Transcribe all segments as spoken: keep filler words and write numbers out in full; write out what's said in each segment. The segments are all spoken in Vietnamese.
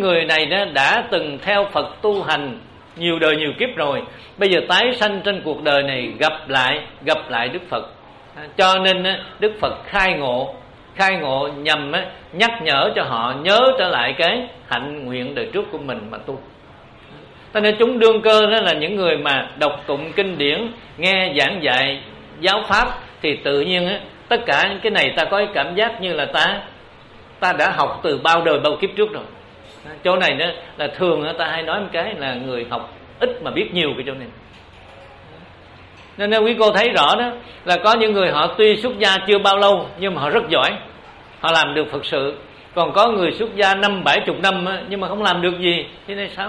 người này đó đã từng theo Phật tu hành nhiều đời nhiều kiếp rồi, bây giờ tái sanh trên cuộc đời này gặp lại gặp lại Đức Phật. Cho nên Đức Phật khai ngộ, khai ngộ nhằm nhắc nhở cho họ nhớ trở lại cái hạnh nguyện đời trước của mình mà tu. Cho nên chúng đương cơ đó là những người mà đọc tụng kinh điển, nghe giảng dạy giáo pháp, thì tự nhiên á, tất cả những cái này ta có cái cảm giác như là ta ta đã học từ bao đời bao kiếp trước rồi. Chỗ này đó là thường ta hay nói một cái là người học ít mà biết nhiều cái chỗ này. Nên, nên quý cô thấy rõ đó là có những người họ tuy xuất gia chưa bao lâu nhưng mà họ rất giỏi, họ làm được Phật sự. Còn có người xuất gia năm bảy chục năm nhưng mà không làm được gì, thế này sao?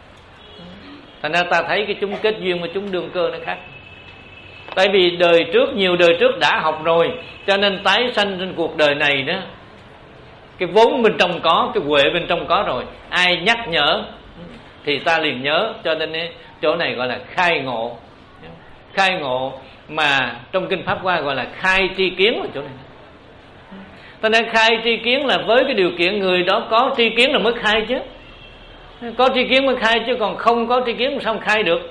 Thành ra ta thấy cái chúng kết duyên với chúng đương cơ nó khác. Tại vì đời trước, nhiều đời trước đã học rồi, cho nên tái sanh trên cuộc đời này đó, cái vốn bên trong có, cái huệ bên trong có rồi, ai nhắc nhở thì ta liền nhớ. Cho nên ấy, chỗ này gọi là khai ngộ. Khai ngộ mà trong Kinh Pháp Hoa gọi là khai tri kiến ở chỗ này. Cho nên khai tri kiến là với cái điều kiện người đó có tri kiến là mới khai chứ. Có tri kiến mới khai, chứ còn không có tri kiến sao khai được.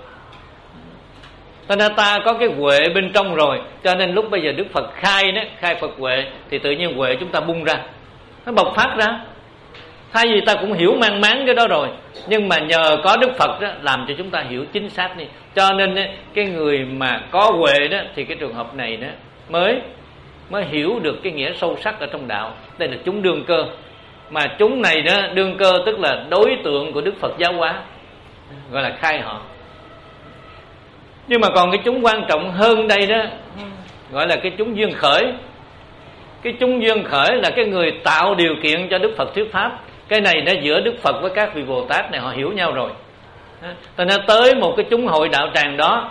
Cho nên ta có cái huệ bên trong rồi, cho nên lúc bây giờ Đức Phật khai đó, khai Phật huệ, thì tự nhiên huệ chúng ta bung ra, nó bộc phát ra. Thay vì ta cũng hiểu mang máng cái đó rồi, nhưng mà nhờ có Đức Phật đó, làm cho chúng ta hiểu chính xác đi. Cho nên cái người mà có huệ đó, thì cái trường hợp này đó mới mới hiểu được cái nghĩa sâu sắc ở trong đạo. Đây là chúng đương cơ. Mà chúng này đó, đương cơ tức là đối tượng của Đức Phật giáo hóa, gọi là khai họ. Nhưng mà còn cái chúng quan trọng hơn đây đó, gọi là cái chúng duyên khởi. Cái chúng duyên khởi là cái người tạo điều kiện cho Đức Phật thuyết pháp. Cái này nó giữa Đức Phật với các vị Bồ Tát này họ hiểu nhau rồi. Cho nên tới một cái chúng hội đạo tràng đó,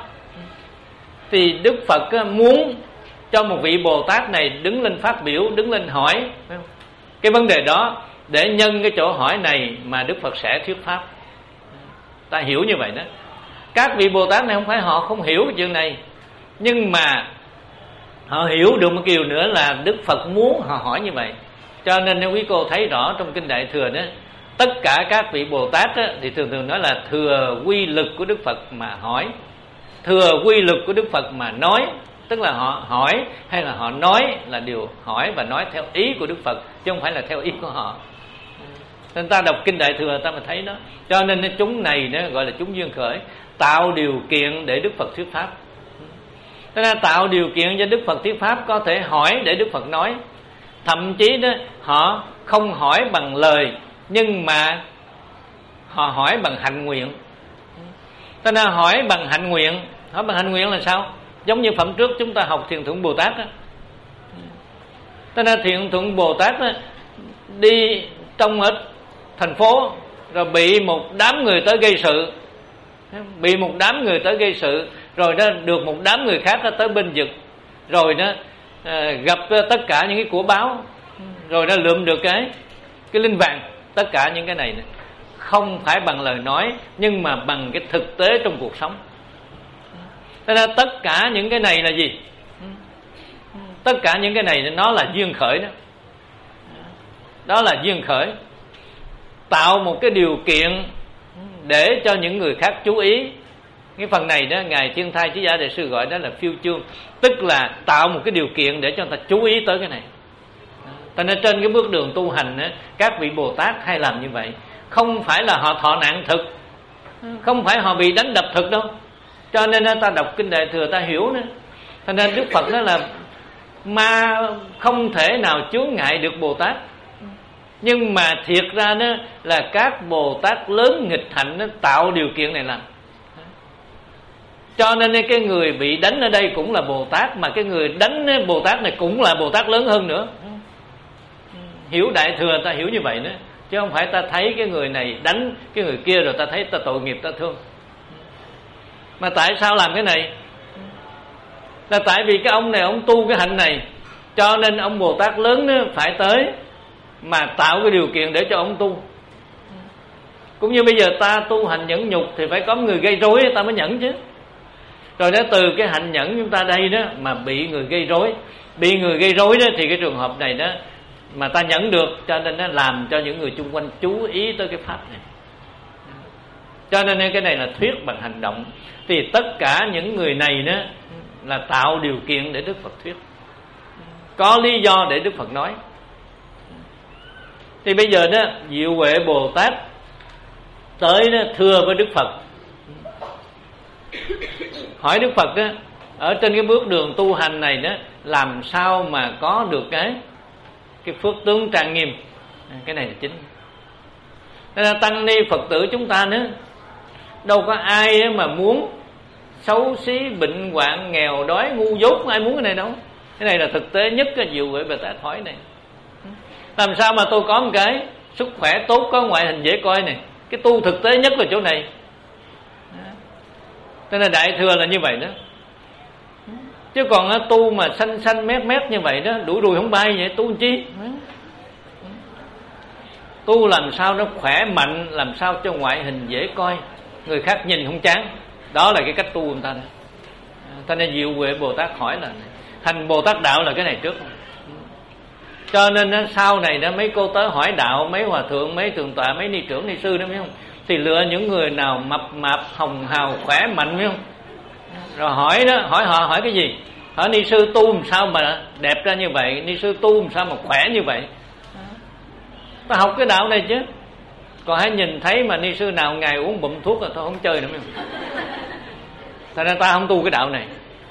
thì Đức Phật muốn cho một vị Bồ Tát này đứng lên phát biểu, đứng lên hỏi cái vấn đề đó, để nhân cái chỗ hỏi này mà Đức Phật sẽ thuyết pháp. Ta hiểu như vậy đó. Các vị Bồ Tát này không phải họ không hiểu cái chuyện này, nhưng mà họ hiểu được một điều nữa là Đức Phật muốn họ hỏi như vậy. Cho nên nếu quý cô thấy rõ trong Kinh Đại Thừa đó, tất cả các vị Bồ Tát đó, thì thường thường nói là thừa quy lực của Đức Phật mà hỏi, thừa quy lực của Đức Phật mà nói. Tức là họ hỏi hay là họ nói là điều hỏi và nói theo ý của Đức Phật, chứ không phải là theo ý của họ. Nên ta đọc Kinh Đại Thừa ta mà thấy đó. Cho nên chúng này đó gọi là chúng duyên khởi, tạo điều kiện để Đức Phật thuyết pháp. Thế nên tạo điều kiện cho Đức Phật thuyết pháp, có thể hỏi để Đức Phật nói. Thậm chí đó họ không hỏi bằng lời, nhưng mà họ hỏi bằng hạnh nguyện. Thế nên hỏi bằng hạnh nguyện. Hỏi bằng hạnh nguyện là sao? Giống như phẩm trước chúng ta học Thiền Thuận Bồ Tát đó. Thế nên Thiền Thuận Bồ Tát đó, đi trong ở thành phố, rồi bị một đám người tới gây sự. Bị một đám người tới gây sự, rồi đó được một đám người khác đó tới bênh vực, rồi đó à, gặp tất cả những cái của báo, rồi đó lượm được cái cái linh vàng. Tất cả những cái này không phải bằng lời nói, nhưng mà bằng cái thực tế trong cuộc sống. Thế nên tất cả những cái này là gì? Tất cả những cái này nó là duyên khởi đó. Đó là duyên khởi, tạo một cái điều kiện để cho những người khác chú ý. Cái phần này đó Ngài Thiên Thai Chí Giả Đại Sư gọi đó là phiêu chương, tức là tạo một cái điều kiện để cho người ta chú ý tới cái này. Cho nên trên cái bước đường tu hành đó, các vị Bồ Tát hay làm như vậy. Không phải là họ thọ nạn thực, không phải họ bị đánh đập thực đâu. Cho nên ta đọc Kinh Đại Thừa ta hiểu nữa. Cho nên Đức Phật nói là ma không thể nào chướng ngại được Bồ Tát. Nhưng mà thiệt ra đó là các Bồ Tát lớn nghịch hạnh nó tạo điều kiện này làm. Cho nên cái người bị đánh ở đây cũng là Bồ Tát, mà cái người đánh Bồ Tát này cũng là Bồ Tát lớn hơn nữa. Hiểu Đại Thừa ta hiểu như vậy nữa, chứ không phải ta thấy cái người này đánh cái người kia rồi ta thấy ta tội nghiệp ta thương. Mà tại sao làm cái này? Là tại vì cái ông này ông tu cái hạnh này, cho nên ông Bồ Tát lớn đó phải tới mà tạo cái điều kiện để cho ông tu. Cũng như bây giờ ta tu hành nhẫn nhục thì phải có người gây rối ta mới nhẫn chứ. Rồi đó từ cái hạnh nhẫn chúng ta đây đó mà bị người gây rối, bị người gây rối đó, thì cái trường hợp này đó mà ta nhận được, cho nên nó làm cho những người chung quanh chú ý tới cái pháp này. Cho nên cái này là thuyết bằng hành động. Thì tất cả những người này đó là tạo điều kiện để Đức Phật thuyết, có lý do để Đức Phật nói. Thì bây giờ đó Diệu Huệ Bồ Tát tới đó thưa với Đức Phật, hỏi Đức Phật đó, ở trên cái bước đường tu hành này đó, làm sao mà có được cái cái phước tướng trang nghiêm. Cái này là chính. Nên là tăng ni Phật tử chúng ta nữa, đâu có ai mà muốn xấu xí, bệnh hoạn, nghèo đói, ngu dốt, ai muốn cái này đâu. Cái này là thực tế nhất cái Diệu Huệ Bồ Tát hỏi này. Làm sao mà tôi có một cái sức khỏe tốt, có ngoại hình dễ coi này. Cái tu thực tế nhất là chỗ này. Thế nên Đại Thừa là như vậy đó. Chứ còn tu mà xanh xanh mét mét như vậy đó, đuổi đuôi không bay vậy, tu làm chi? Tu làm sao nó khỏe mạnh, làm sao cho ngoại hình dễ coi, người khác nhìn không chán. Đó là cái cách tu của người ta. Cho nên Diệu Huệ Bồ Tát hỏi là hành Bồ Tát đạo là cái này trước. Cho nên sau này đó mấy cô tới hỏi đạo, mấy hòa thượng, mấy thượng tọa, mấy ni trưởng, ni sư đó biết không, thì lựa những người nào mập mạp, hồng hào, khỏe mạnh biết không. Rồi hỏi đó, hỏi họ hỏi cái gì? Hỏi ni sư tu làm sao mà đẹp ra như vậy, ni sư tu làm sao mà khỏe như vậy. Ta học cái đạo này chứ. Còn hãy nhìn thấy mà ni sư nào ngày uống bụm thuốc là thôi không chơi nữa. Thành ra ta không tu cái đạo này.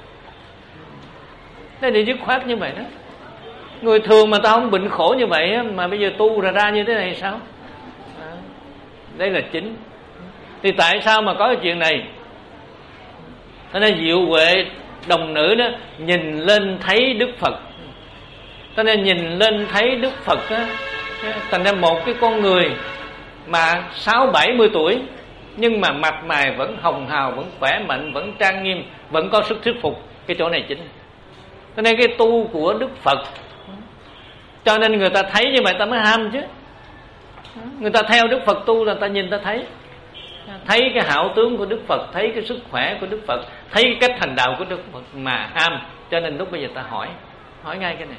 Đây là dứt khoát như vậy đó. Người thường mà ta không bệnh khổ như vậy mà bây giờ tu ra ra như thế này sao? À, đây là chính. Thì tại sao mà có cái chuyện này? Thế nên Diệu Huệ đồng nữ đó nhìn lên thấy Đức Phật. Thế nên nhìn lên thấy Đức Phật đó, thành ra một cái con người mà sáu bảy mươi tuổi nhưng mà mặt mày vẫn hồng hào, vẫn khỏe mạnh, vẫn trang nghiêm, vẫn có sức thuyết phục. Cái chỗ này chính. Cho nên cái tu của Đức Phật, cho nên người ta thấy như vậy ta mới ham chứ. Người ta theo Đức Phật tu là ta nhìn ta thấy, thấy cái hảo tướng của Đức Phật, thấy cái sức khỏe của Đức Phật, thấy cái cách hành đạo của Đức Phật mà ham. Cho nên lúc bây giờ ta hỏi, hỏi ngay cái này.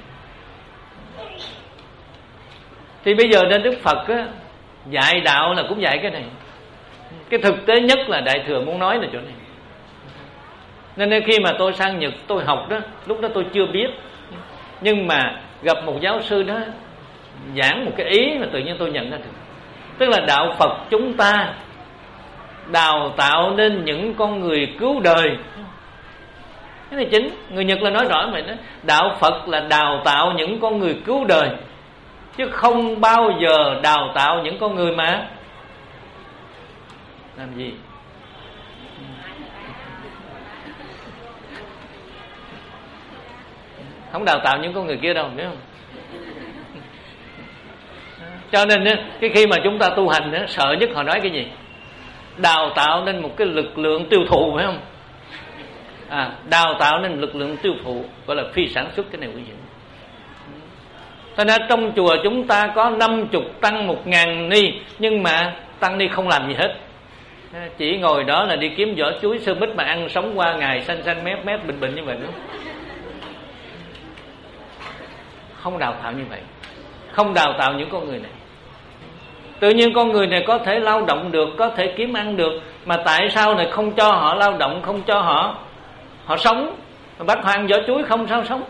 Thì bây giờ nên Đức Phật á, dạy đạo là cũng dạy cái này. Cái thực tế nhất là Đại Thừa muốn nói là chỗ này. Nên khi mà tôi sang Nhật tôi học đó, lúc đó tôi chưa biết, nhưng mà gặp một giáo sư đó giảng một cái ý mà tự nhiên tôi nhận ra được. Tức là đạo Phật chúng ta đào tạo nên những con người cứu đời. Cái này chính. Người Nhật là nói rõ vậy đó. Đạo Phật là đào tạo những con người cứu đời, chứ không bao giờ đào tạo những con người mà làm gì. Không đào tạo những con người kia đâu, biết không? Cho nên cái khi mà chúng ta tu hành sợ nhất họ nói cái gì? Đào tạo nên một cái lực lượng tiêu thụ, phải không? À, đào tạo nên lực lượng tiêu thụ, gọi là phi sản xuất. Cái này quý vị. Cho nên trong chùa chúng ta có năm chục tăng một ngàn ni, nhưng mà tăng ni không làm gì hết, chỉ ngồi đó là đi kiếm vỏ chuối sơ mít mà ăn sống qua ngày, xanh xanh mép mép bình bình như vậy. Đúng không? Không đào tạo như vậy, không đào tạo những con người này. Tự nhiên con người này có thể lao động được, có thể kiếm ăn được, mà tại sao này không cho họ lao động, không cho họ họ sống, bắt họ ăn vỏ chuối không sao sống.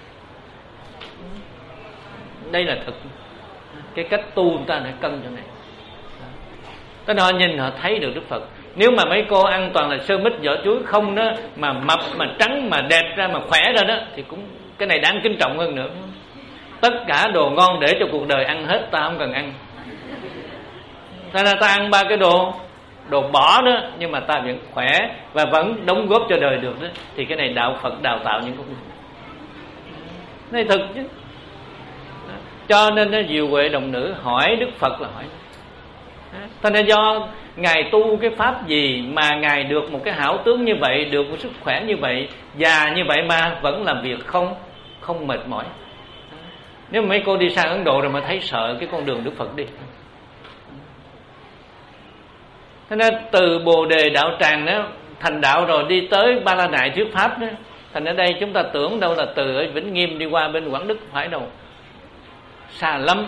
Đây là thực. Cái cách tu người ta phải cân cho này. Cái họ nhìn họ thấy được Đức Phật. Nếu mà mấy cô ăn toàn là sơ mít vỏ chuối không đó, mà mập mà trắng mà đẹp ra mà khỏe ra đó, thì cũng cái này đáng kính trọng hơn nữa. Tất cả đồ ngon để cho cuộc đời ăn hết, ta không cần ăn. Ta là ta ăn ba cái đồ đồ bỏ đó, nhưng mà ta vẫn khỏe và vẫn đóng góp cho đời được đó. Thì cái này đạo Phật đào tạo những con người này thực chứ. Cho nên nó Diệu Huệ đồng nữ hỏi Đức Phật là hỏi. Thế nên do Ngài tu cái pháp gì mà Ngài được một cái hảo tướng như vậy, được một sức khỏe như vậy, già như vậy mà vẫn làm việc không không mệt mỏi. Nếu mấy cô đi sang Ấn Độ rồi mà thấy sợ cái con đường Đức Phật đi. Thế nên từ Bồ Đề đạo tràng đó thành đạo rồi đi tới Ba La Nại thuyết pháp đó. Thành ở đây chúng ta tưởng đâu là từ ở Vĩnh Nghiêm đi qua bên Quảng Đức, phải đâu. xa lắm.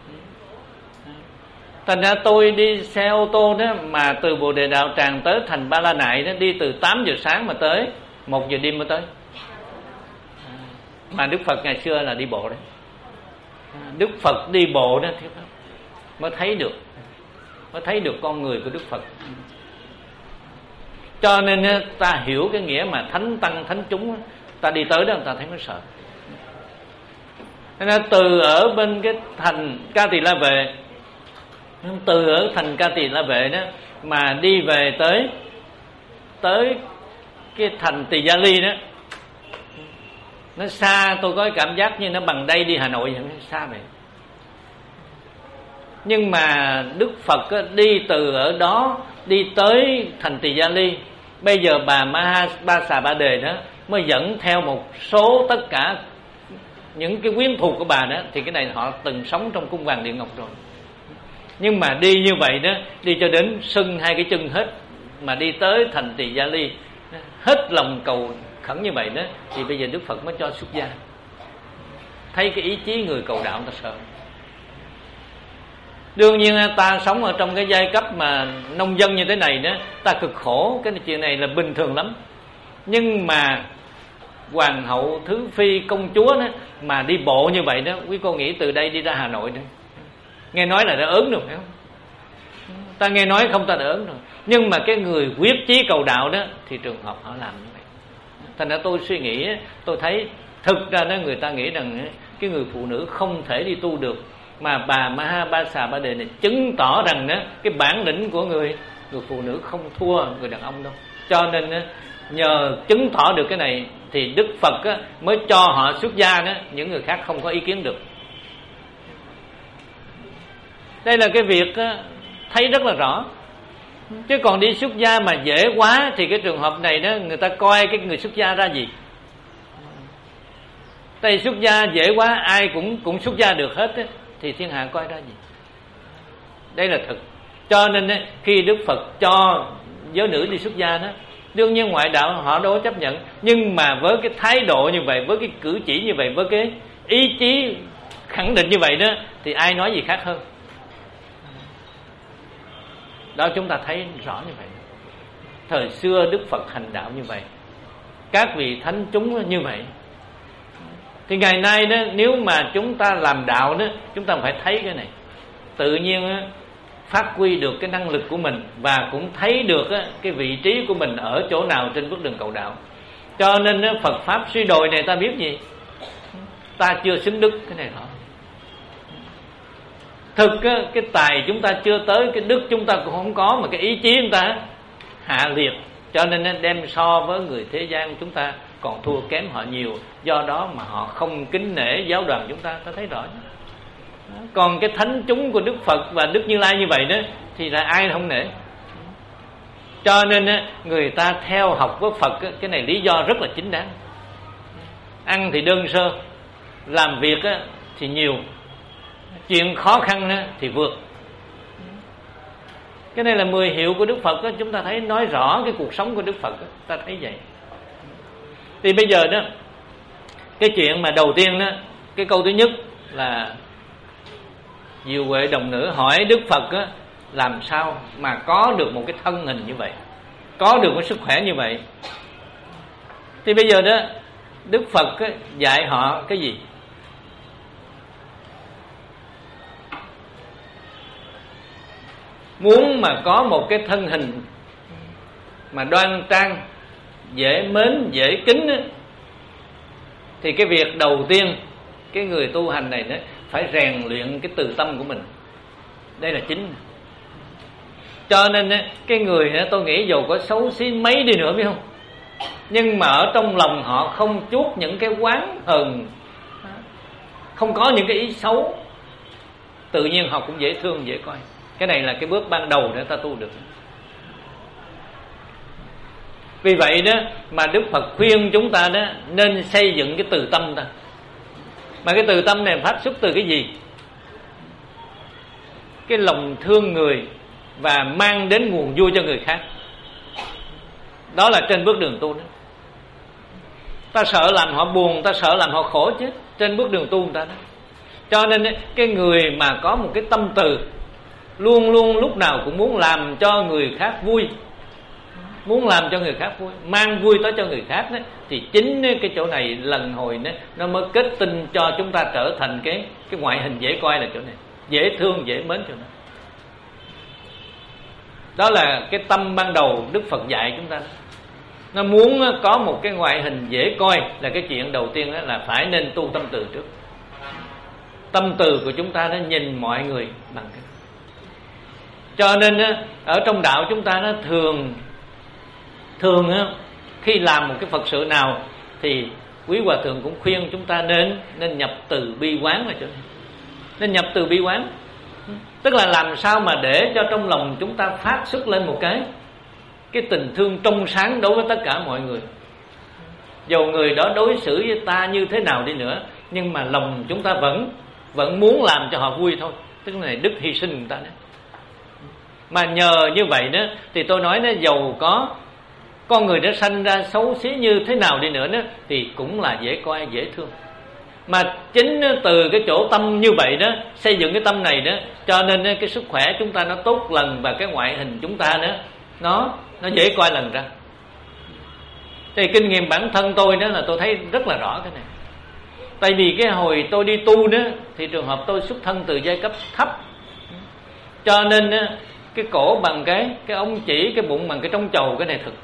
Thành ra tôi đi xe ô tô đó, mà từ Bồ Đề Đạo Tràng tới thành Ba La Nại đó, đi từ tám giờ sáng mà tới một giờ đêm mới tới. Mà Đức Phật ngày xưa là đi bộ đấy. Đức Phật đi bộ đó thì mới thấy được, mới thấy được con người của Đức Phật. Cho nên ta hiểu cái nghĩa mà thánh tăng thánh chúng, ta đi tới đó người ta thấy mới sợ. Nên từ ở bên cái thành Ca Tỳ La Vệ, từ ở thành Ca Tỳ La Vệ đó mà đi về tới tới cái thành Tỳ Gia Ly đó, nó xa. Tôi có cảm giác như nó bằng đây đi Hà Nội vậy, xa vậy. Nhưng mà Đức Phật đi từ ở đó đi tới thành Tỳ Gia Ly. Bây giờ bà Ma Ba Xà Ba Đề đó mới dẫn theo một số tất cả những cái quyến thuộc của bà đó. Thì cái này họ từng sống trong cung vàng điện ngọc rồi. Nhưng mà đi như vậy đó, đi cho đến sưng hai cái chân hết, mà đi tới thành Tỳ Gia Ly hết lòng cầu khẩn như vậy đó, thì bây giờ Đức Phật mới cho xuất gia. Thấy cái ý chí người cầu đạo ta sợ. Đương nhiên ta sống ở trong cái giai cấp mà nông dân như thế này đó, ta cực khổ, cái chuyện này là bình thường lắm. Nhưng mà hoàng hậu, thứ phi, công chúa đó mà đi bộ như vậy đó, quý cô nghĩ từ đây đi ra Hà Nội đó, nghe nói là đã ớn rồi phải không? Ta nghe nói không ta đã ớn rồi. Nhưng mà cái người quyết chí cầu đạo đó thì trường hợp họ làm như vậy. Thành ra tôi suy nghĩ, tôi thấy thực ra đó người ta nghĩ rằng cái người phụ nữ không thể đi tu được, mà bà Ma Ba Xà Ba Đề này chứng tỏ rằng đó cái bản lĩnh của người người phụ nữ không thua người đàn ông đâu. Cho nên đó, nhờ chứng tỏ được cái này thì Đức Phật á, mới cho họ xuất gia đó, những người khác không có ý kiến được. Đây là cái việc á, thấy rất là rõ. Chứ còn đi xuất gia mà dễ quá thì cái trường hợp này đó, người ta coi cái người xuất gia ra gì? Tại xuất gia dễ quá, ai cũng cũng xuất gia được hết á, thì thiên hạ coi ra gì? Đây là thực. Cho nên á, khi Đức Phật cho giới nữ đi xuất gia đó, đương nhiên ngoại đạo họ đâu có chấp nhận. Nhưng mà với cái thái độ như vậy, với cái cử chỉ như vậy, với cái ý chí khẳng định như vậy đó, thì ai nói gì khác hơn? Đó, chúng ta thấy rõ như vậy. Thời xưa Đức Phật hành đạo như vậy, các vị thánh chúng như vậy. Thì ngày nay đó, nếu mà chúng ta làm đạo đó, chúng ta phải thấy cái này. Tự nhiên đó, phát huy được cái năng lực của mình, và cũng thấy được đó, cái vị trí của mình ở chỗ nào trên bước đường cầu đạo. Cho nên đó, Phật Pháp suy đồi này ta biết gì? Ta chưa xứng đức, cái này rõ. Thực á, cái tài chúng ta chưa tới, cái đức chúng ta cũng không có, mà cái ý chí chúng ta hạ liệt. Cho nên đem so với người thế gian chúng ta còn thua kém họ nhiều. Do đó mà họ không kính nể giáo đoàn chúng ta, ta thấy rõ. Còn cái thánh chúng của Đức Phật và Đức Như Lai như vậy đó, thì là ai không nể. Cho nên người ta theo học với Phật, cái này lý do rất là chính đáng. Ăn thì đơn sơ, làm việc thì nhiều, chuyện khó khăn thì vượt. Cái này là mười hiệu của Đức Phật đó, chúng ta thấy nói rõ cái cuộc sống của Đức Phật đó, ta thấy vậy. Thì bây giờ đó, cái chuyện mà đầu tiên đó, cái câu thứ nhất là Diệu Huệ Đồng Nữ hỏi Đức Phật đó, làm sao mà có được một cái thân hình như vậy, có được một sức khỏe như vậy. Thì bây giờ đó, Đức Phật đó, dạy họ cái gì? Muốn mà có một cái thân hình mà đoan trang, dễ mến, dễ kính đó, thì cái việc đầu tiên cái người tu hành này đó, phải rèn luyện cái từ tâm của mình. Đây là chính. Cho nên đó, cái người đó, tôi nghĩ dù có xấu xí mấy đi nữa biết không, nhưng mà ở trong lòng họ không chuốt những cái oán hờn, không có những cái ý xấu, tự nhiên họ cũng dễ thương, dễ coi. Cái này là cái bước ban đầu để ta tu được. Vì vậy đó mà Đức Phật khuyên chúng ta đó nên xây dựng cái từ tâm ta. Mà cái từ tâm này phát xuất từ cái gì? Cái lòng thương người và mang đến nguồn vui cho người khác. Đó là trên bước đường tu đó. Ta sợ làm họ buồn, ta sợ làm họ khổ chứ, trên bước đường tu người ta đó. Cho nên cái người mà có một cái tâm từ luôn luôn lúc nào cũng muốn làm cho người khác vui, muốn làm cho người khác vui, mang vui tới cho người khác đó, thì chính cái chỗ này lần hồi đó, nó mới kết tinh cho chúng ta trở thành cái cái ngoại hình dễ coi là chỗ này, dễ thương dễ mến chỗ này. Đó là cái tâm ban đầu Đức Phật dạy chúng ta đó. Nó muốn có một cái ngoại hình dễ coi là cái chuyện đầu tiên đó là phải nên tu tâm từ trước. Tâm từ của chúng ta nó nhìn mọi người bằng cái. Cho nên ở trong đạo chúng ta nó thường thường khi làm một cái Phật sự nào thì quý hòa thượng cũng khuyên chúng ta nên nên nhập từ bi quán là chỗ này. Nên nhập từ bi quán, tức là làm sao mà để cho trong lòng chúng ta phát xuất lên một cái cái tình thương trong sáng đối với tất cả mọi người. Dầu người đó đối xử với ta như thế nào đi nữa, nhưng mà lòng chúng ta vẫn vẫn muốn làm cho họ vui thôi. Tức là đức hy sinh người ta đó. Mà nhờ như vậy đó thì tôi nói nó dầu có con người đã sanh ra xấu xí như thế nào đi nữa đó, thì cũng là dễ coi dễ thương. Mà chính từ cái chỗ tâm như vậy đó, xây dựng cái tâm này đó, cho nên cái sức khỏe chúng ta nó tốt lần, và cái ngoại hình chúng ta đó nó nó dễ coi lần ra. Thì kinh nghiệm bản thân tôi đó là tôi thấy rất là rõ cái này. Tại vì cái hồi tôi đi tu đó thì trường hợp tôi xuất thân từ giai cấp thấp, cho nên cái cổ bằng cái cái ống chỉ, cái bụng bằng cái trống chầu, cái này thực.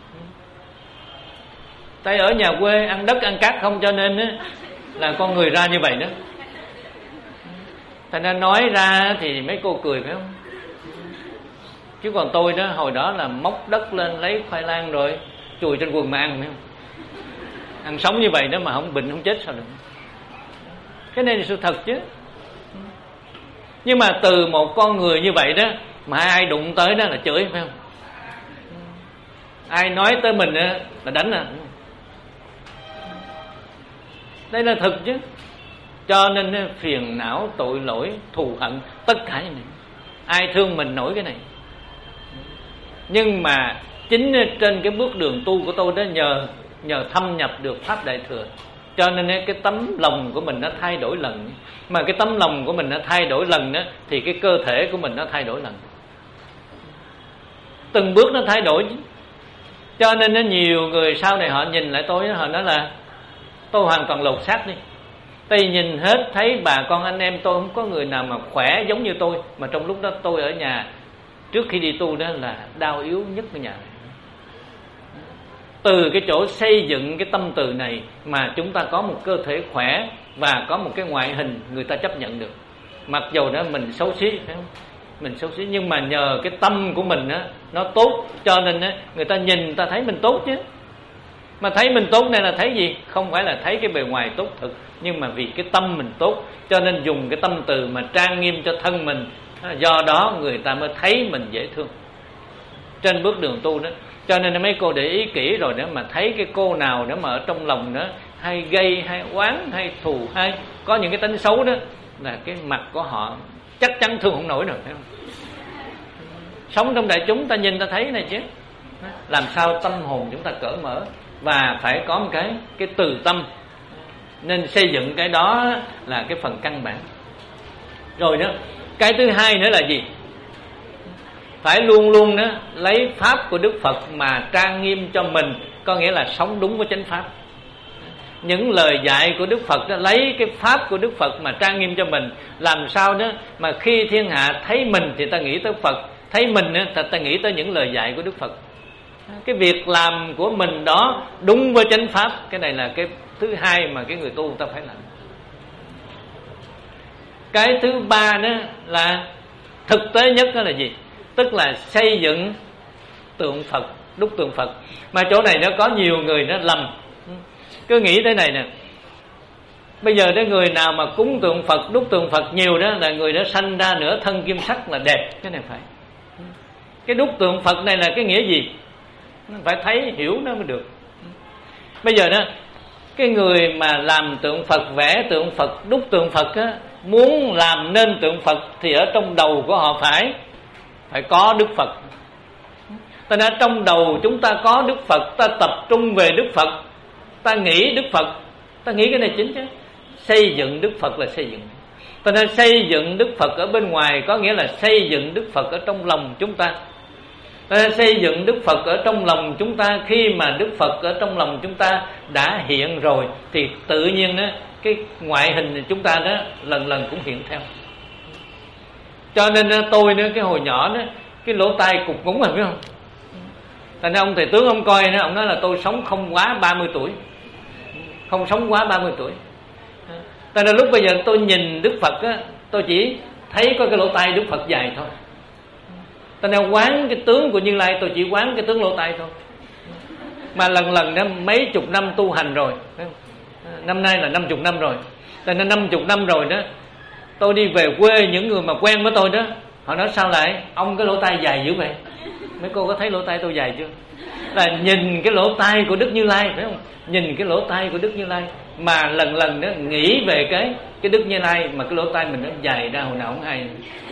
Tại ở nhà quê ăn đất ăn cát không, cho nên á, là con người ra như vậy đó. Thành ra nói ra thì mấy cô cười phải không? Chứ còn tôi đó hồi đó là móc đất lên lấy khoai lang rồi chùi trên quần mà ăn, phải không? Ăn sống như vậy đó mà không bệnh không chết sao được. Cái này là sự thật chứ. Nhưng mà từ một con người như vậy đó mà ai đụng tới đó là chửi, phải không? Ai nói tới mình đó là đánh à. Đây là thực chứ. Cho nên phiền não, tội lỗi, thù hận, tất cả những này, ai thương mình nổi cái này. Nhưng mà chính trên cái bước đường tu của tôi đó, nhờ nhờ thâm nhập được Pháp Đại Thừa, cho nên cái tấm lòng của mình nó thay đổi lần. Mà cái tấm lòng của mình nó thay đổi lần đó, thì cái cơ thể của mình nó thay đổi lần. Từng bước nó thay đổi chứ. Cho nên nó nhiều người sau này họ nhìn lại tôi, họ nói là tôi hoàn toàn lột xác đi. Tôi nhìn hết thấy bà con anh em tôi không có người nào mà khỏe giống như tôi. Mà trong lúc đó tôi ở nhà trước khi đi tu đó là đau yếu nhất ở nhà. Từ cái chỗ xây dựng cái tâm từ này mà chúng ta có một cơ thể khỏe và có một cái ngoại hình người ta chấp nhận được. Mặc dù đó mình xấu xí, phải không? Mình xấu xí, nhưng mà nhờ cái tâm của mình á, nó tốt, cho nên á, người ta nhìn người ta thấy mình tốt chứ. Mà thấy mình tốt này là thấy gì? Không phải là thấy cái bề ngoài tốt thực, nhưng mà vì cái tâm mình tốt, cho nên dùng cái tâm từ mà trang nghiêm cho thân mình. Do đó người ta mới thấy mình dễ thương trên bước đường tu đó. Cho nên mấy cô để ý kỹ rồi đó, mà thấy cái cô nào đó mà ở trong lòng đó hay gây, hay oán, hay thù, hay có những cái tính xấu đó, là cái mặt của họ chắc chắn thương không nổi rồi, phải không? Sống trong đại chúng ta nhìn ta thấy này chứ. Làm sao tâm hồn chúng ta cởi mở, và phải có một cái cái từ tâm, nên xây dựng cái đó là cái phần căn bản. Rồi đó, cái thứ hai nữa là gì? Phải luôn luôn đó lấy pháp của Đức Phật mà trang nghiêm cho mình, có nghĩa là sống đúng với chánh pháp. Những lời dạy của Đức Phật đó, lấy cái pháp của Đức Phật mà trang nghiêm cho mình. Làm sao đó mà khi thiên hạ thấy mình thì ta nghĩ tới Phật, thấy mình thì ta nghĩ tới những lời dạy của Đức Phật. Cái việc làm của mình đó đúng với chánh pháp, cái này là cái thứ hai mà cái người tu ta phải làm. Cái thứ ba đó là thực tế nhất, đó là gì? Tức là xây dựng tượng Phật, đúc tượng Phật. Mà chỗ này nó có nhiều người nó lầm, cứ nghĩ thế này nè: bây giờ cái người nào mà cúng tượng Phật, đúc tượng Phật nhiều đó là người đó sanh ra nửa thân kim sắc là đẹp. Cái này phải. Cái đúc tượng Phật này là cái nghĩa gì? Phải thấy hiểu nó mới được. Bây giờ đó, cái người mà làm tượng Phật, vẽ tượng Phật, đúc tượng Phật á, muốn làm nên tượng Phật thì ở trong đầu của họ phải phải có Đức Phật. Tại nên trong đầu chúng ta có Đức Phật, ta tập trung về Đức Phật, ta nghĩ Đức Phật, ta nghĩ cái này chính chứ. Xây dựng Đức Phật là xây dựng. Cho nên xây dựng Đức Phật ở bên ngoài có nghĩa là xây dựng Đức Phật ở trong lòng chúng ta. Cho nên xây dựng Đức Phật ở trong lòng chúng ta, khi mà Đức Phật ở trong lòng chúng ta đã hiện rồi thì tự nhiên đó, cái ngoại hình chúng ta đó lần lần cũng hiện theo. Cho nên tôi nữa, cái hồi nhỏ đó, cái lỗ tai cục ngúng rồi, biết không? Thành ra ông thầy tướng ông coi đó, ông nói là tôi sống không quá ba mươi tuổi, không sống quá ba mươi tuổi. Tại nên lúc bây giờ tôi nhìn Đức Phật á, tôi chỉ thấy có cái lỗ tai Đức Phật dài thôi. Tại nên quán cái tướng của Như Lai, tôi chỉ quán cái tướng lỗ tai thôi. Mà lần lần đó mấy chục năm tu hành rồi, năm nay là năm chục năm rồi. Tại nên năm chục năm rồi đó, tôi đi về quê, những người mà quen với tôi đó, họ nói sao lại ông cái lỗ tai dài dữ vậy? Mấy cô có thấy lỗ tai tôi dài chưa? Là nhìn cái lỗ tai của Đức Như Lai, phải không? Nhìn cái lỗ tai của Đức Như Lai mà lần lần đó nghĩ về cái cái Đức Như Lai, mà cái lỗ tai mình nó dài ra hồi nào không hay.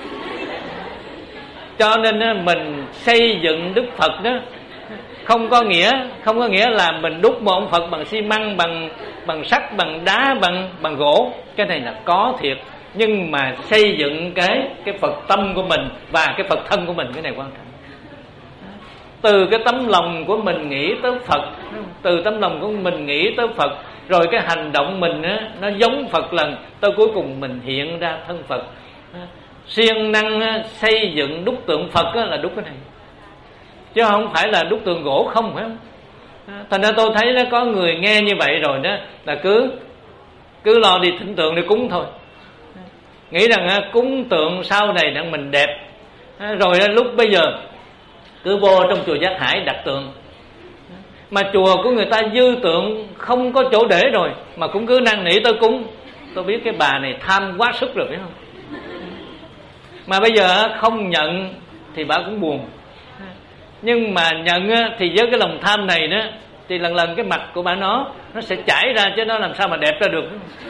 Cho nên đó, mình xây dựng Đức Phật đó không có nghĩa không có nghĩa là mình đúc một ông Phật bằng xi măng, bằng bằng sắt, bằng đá, bằng bằng gỗ. Cái này là có thiệt, nhưng mà xây dựng cái cái Phật tâm của mình và cái Phật thân của mình, cái này quan trọng. Từ cái tấm lòng của mình nghĩ tới Phật, từ tấm lòng của mình nghĩ tới Phật, rồi cái hành động mình á, nó giống Phật lần, tới cuối cùng mình hiện ra thân Phật. Siêng năng á, xây dựng đúc tượng Phật á, là đúc cái này, chứ không phải là đúc tượng gỗ không, phải không? Thành ra tôi thấy đó, có người nghe như vậy rồi đó là cứ cứ lo đi thỉnh tượng đi cúng thôi, nghĩ rằng á, cúng tượng sau này đặng mình đẹp. Rồi lúc bây giờ cứ vô trong chùa Giác Hải đặt tượng, mà chùa của người ta dư tượng không có chỗ để rồi mà cũng cứ năn nỉ tới cúng. Tôi biết cái bà này tham quá sức rồi, biết không? Mà bây giờ không nhận thì bà cũng buồn, nhưng mà nhận thì với cái lòng tham này đó thì lần lần cái mặt của bà nó nó sẽ chảy ra, chứ nó làm sao mà đẹp ra được.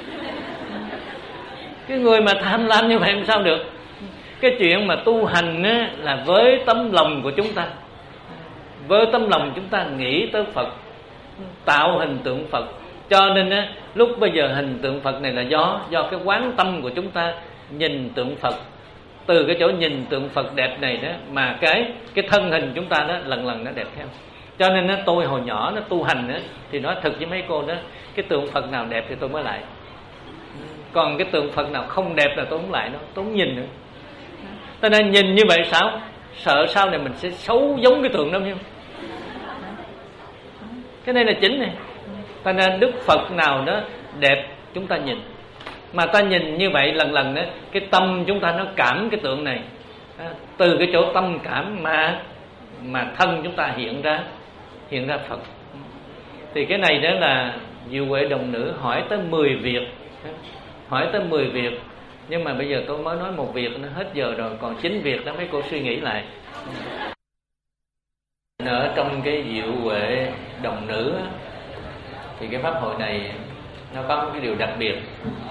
Cái người mà tham lam như vậy làm sao được? Cái chuyện mà tu hành á, là với tấm lòng của chúng ta, với tấm lòng chúng ta nghĩ tới Phật, tạo hình tượng Phật. Cho nên á, lúc bây giờ hình tượng Phật này là do do cái quán tâm của chúng ta nhìn tượng Phật. Từ cái chỗ nhìn tượng Phật đẹp này đó mà cái cái thân hình chúng ta đó lần lần nó đẹp theo. Cho nên đó, tôi hồi nhỏ nó tu hành đó, thì nói thật với mấy cô đó, cái tượng Phật nào đẹp thì tôi mới lại, còn cái tượng Phật nào không đẹp là tôi không lại đâu, tôi không nhìn nữa. Cho nên nhìn như vậy sao? Sợ sau này mình sẽ xấu giống cái tượng đó không? Cái này là chính này. Cho nên Đức Phật nào đó đẹp chúng ta nhìn, mà ta nhìn như vậy lần lần đó, cái tâm chúng ta nó cảm cái tượng này. Từ cái chỗ tâm cảm mà mà thân chúng ta hiện ra hiện ra Phật. Thì cái này đó là Diệu Huệ Đồng Nữ hỏi tới mười việc, hỏi tới mười việc. Nhưng mà bây giờ tôi mới nói một việc, nó hết giờ rồi, còn chín việc đó mấy cô suy nghĩ lại. Ở trong cái Diệu Huệ Đồng Nữ thì cái pháp hội này nó có một cái điều đặc biệt,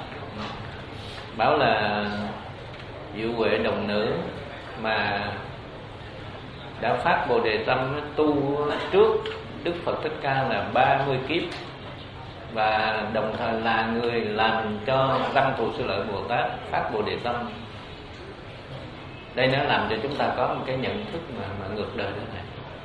bảo là Diệu Huệ Đồng Nữ mà đã phát Bồ Đề Tâm tu trước Đức Phật Thích Ca là ba mươi kiếp, và đồng thời là người làm cho Văn Thù Sư Lợi Bồ Tát phát Bồ Đề Tâm. Đây nó làm cho chúng ta có một cái nhận thức mà, mà ngược đời thế này.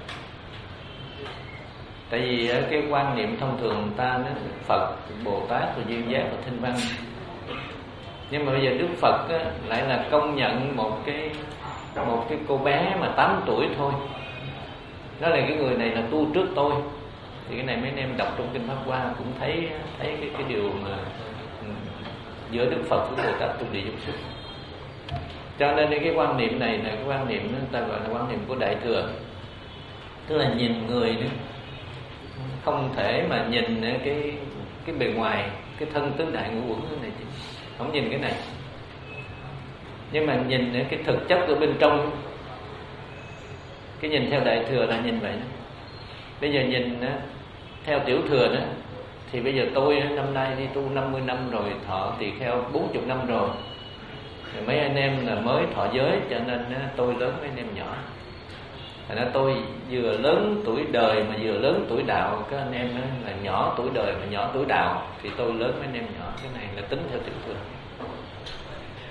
Tại vì cái quan niệm thông thường người ta nó Phật, Bồ Tát, và Duyên Giác và Thanh Văn. Nhưng mà bây giờ Đức Phật á, lại là công nhận một cái một cái cô bé mà tám tuổi thôi. Đó là cái người này là tu trước tôi. Thì cái này mấy anh em đọc trong kinh Pháp Hoa cũng thấy thấy cái cái điều mà giữa Đức Phật với Bồ Tát tu địa dục xuất. Cho nên cái quan niệm này là cái quan niệm người ta gọi là quan niệm của Đại Thừa, tức là nhìn người nữa, không thể mà nhìn cái cái bề ngoài, cái thân tứ đại ngũ uẩn này, không nhìn cái này, nhưng mà nhìn cái thực chất ở bên trong. Cái nhìn theo Đại Thừa là nhìn vậy đó. Bây giờ nhìn theo Tiểu Thừa đó, thì bây giờ tôi năm nay đi tu năm mươi năm rồi, thọ tỳ kheo bốn mươi năm rồi. Rồi mấy anh em là mới thọ giới, cho nên tôi lớn mấy anh em nhỏ. Thành ra tôi vừa lớn tuổi đời mà vừa lớn tuổi đạo. Các anh em là nhỏ tuổi đời mà nhỏ tuổi đạo, thì tôi lớn mấy anh em nhỏ. Cái này là tính theo Tiểu Thừa.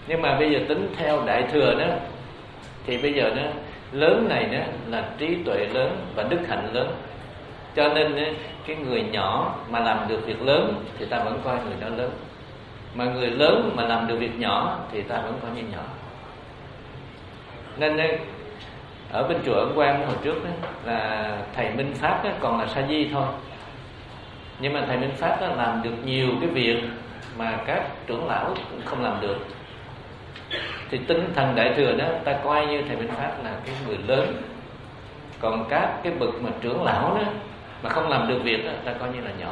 Nhưng mà bây giờ tính theo Đại Thừa đó, thì bây giờ đó lớn này đó là trí tuệ lớn và đức hạnh lớn. Cho nên đó, cái người nhỏ mà làm được việc lớn thì ta vẫn coi người đó lớn, mà người lớn mà làm được việc nhỏ thì ta vẫn coi như nhỏ. Nên đó, ở bên chùa Ấn Quang hồi trước đó, là thầy Minh Pháp đó, còn là sa di thôi, nhưng mà thầy Minh Pháp đó làm được nhiều cái việc mà các trưởng lão cũng không làm được. Thì tinh thần Đại Thừa đó ta coi như thầy Minh Pháp là cái người lớn, còn các cái bậc mà trưởng lão đó mà không làm được việc đó, ta coi như là nhỏ.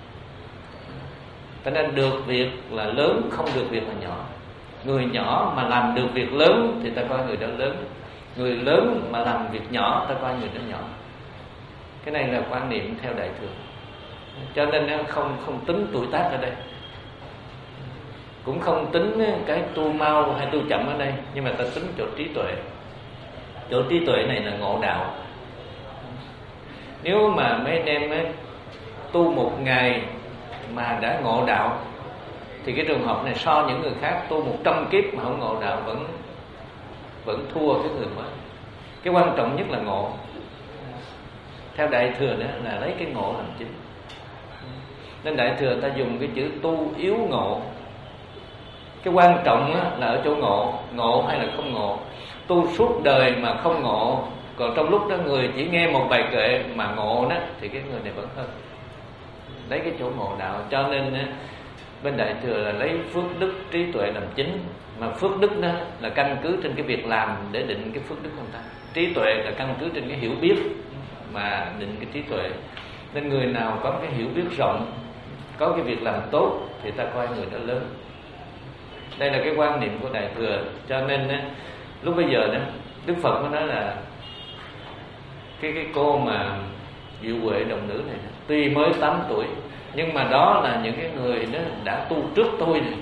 Cho nên được việc là lớn, không được việc là nhỏ. Người nhỏ mà làm được việc lớn thì ta coi người đó lớn, người lớn mà làm việc nhỏ ta coi người đó nhỏ. Cái này là quan niệm theo Đại Thừa. Cho nên nó không không tính tuổi tác ở đây, cũng không tính cái tu mau hay tu chậm ở đây, nhưng mà ta tính chỗ trí tuệ. Chỗ trí tuệ này là ngộ đạo. Nếu mà mấy anh em ấy, tu một ngày mà đã ngộ đạo thì cái trường hợp này so những người khác tu một trăm kiếp mà không ngộ đạo vẫn vẫn thua cái người mới. Cái quan trọng nhất là ngộ. Theo Đại Thừa đó là lấy cái ngộ làm chính. Nên Đại Thừa ta dùng cái chữ tu yếu ngộ. Cái quan trọng là ở chỗ ngộ, ngộ hay là không ngộ. Tu suốt đời mà không ngộ, còn trong lúc đó người chỉ nghe một bài kệ mà ngộ đó, thì cái người này vẫn hơn. Lấy cái chỗ ngộ đạo. Cho nên bên Đại Thừa là lấy phước đức trí tuệ làm chính. Mà phước đức đó là căn cứ trên cái việc làm để định cái phước đức của người ta. Trí tuệ là căn cứ trên cái hiểu biết mà định cái trí tuệ. Nên người nào có cái hiểu biết rộng, có cái việc làm tốt thì ta coi người đó lớn. Đây là cái quan niệm của Đại Thừa. Cho nên lúc bây giờ đó Đức Phật mới nói là cái cái cô mà Diệu Huệ đồng nữ này tuy mới tám tuổi, nhưng mà đó là những cái người đó đã tu trước tôi này.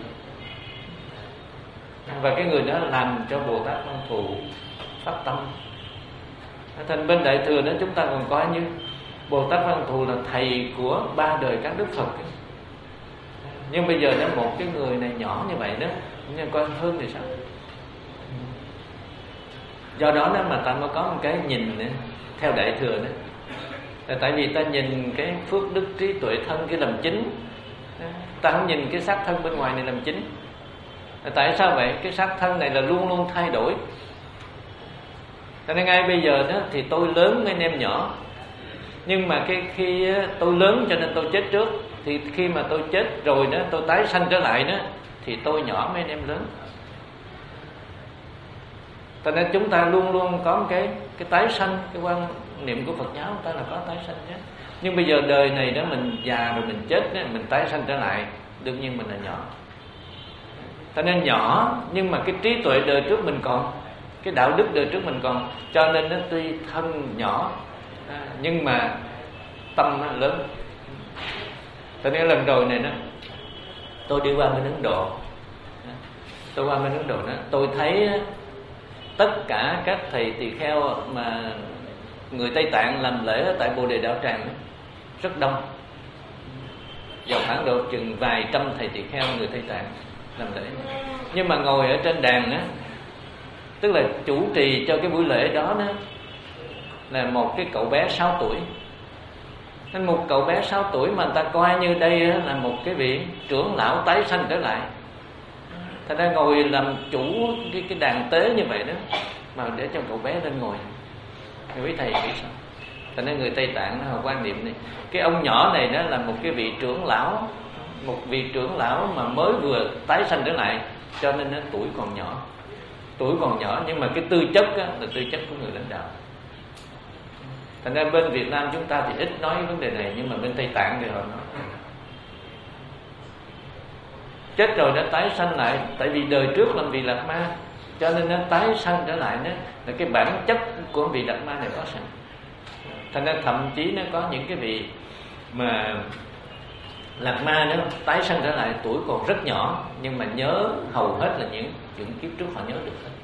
Và cái người đó làm cho Bồ Tát Văn Thù phát tâm. Thành bên Đại Thừa đó chúng ta còn coi như Bồ Tát Văn Thù là thầy của ba đời các Đức Phật. Nhưng bây giờ đó một cái người này nhỏ như vậy đó, nhưng coi hơn thì sao? Do đó đó mà ta mới có một cái nhìn nữa, theo Đại Thừa đó. Là tại vì ta nhìn cái phước đức trí tuệ thân cái làm chính, ta không nhìn cái xác thân bên ngoài này làm chính. Là tại sao vậy? Cái xác thân này là luôn luôn thay đổi. Cho nên ngay bây giờ đó thì tôi lớn mấy anh em nhỏ, nhưng mà cái khi tôi lớn cho nên tôi chết trước, thì khi mà tôi chết rồi đó, tôi tái sanh trở lại đó, thì tôi nhỏ mấy anh em lớn. Cho nên chúng ta luôn luôn có một cái cái tái sanh. Cái quan niệm của Phật giáo chúng ta là có tái sanh chứ. Nhưng bây giờ đời này đó mình già rồi mình chết đó, mình tái sanh trở lại, đương nhiên mình là nhỏ. Cho nên nhỏ, nhưng mà cái trí tuệ đời trước mình còn, cái đạo đức đời trước mình còn. Cho nên nó tuy thân nhỏ nhưng mà tâm nó lớn. Cho nên lần rồi này đó, tôi đi qua bên Ấn Độ, tôi qua bên Ấn Độ đó, tôi thấy tất cả các thầy tỳ kheo mà người Tây Tạng làm lễ tại Bồ Đề Đạo Tràng đó, rất đông. Vào khoảng độ chừng vài trăm thầy tỳ kheo người Tây Tạng làm lễ. Nhưng mà ngồi ở trên đàn á, tức là chủ trì cho cái buổi lễ đó đó là một cái cậu bé sáu tuổi. Nên một cậu bé sáu tuổi mà người ta coi như đây là một cái vị trưởng lão tái sanh trở lại. Thành ra ngồi làm chủ cái, cái đàn tế như vậy đó, mà để cho cậu bé lên ngồi. Quý thầy nghĩ sao? Thành ra người Tây Tạng họ quan niệm này, cái ông nhỏ này đó là một cái vị trưởng lão, một vị trưởng lão mà mới vừa tái sanh trở lại, cho nên nó tuổi còn nhỏ. Tuổi còn nhỏ nhưng mà cái tư chất á, là tư chất của người lãnh đạo. Thành ra bên Việt Nam chúng ta thì ít nói vấn đề này, nhưng mà bên Tây Tạng thì họ nói. Chết rồi nó tái sanh lại, tại vì đời trước làm vị Đạt Ma, cho nên nó tái sanh trở lại đó là cái bản chất của vị Đạt Ma này có sẵn. Thành ra thậm chí nó có những cái vị mà Đạt Ma nó tái sanh trở lại tuổi còn rất nhỏ, nhưng mà nhớ hầu hết là những những kiếp trước họ nhớ được hết.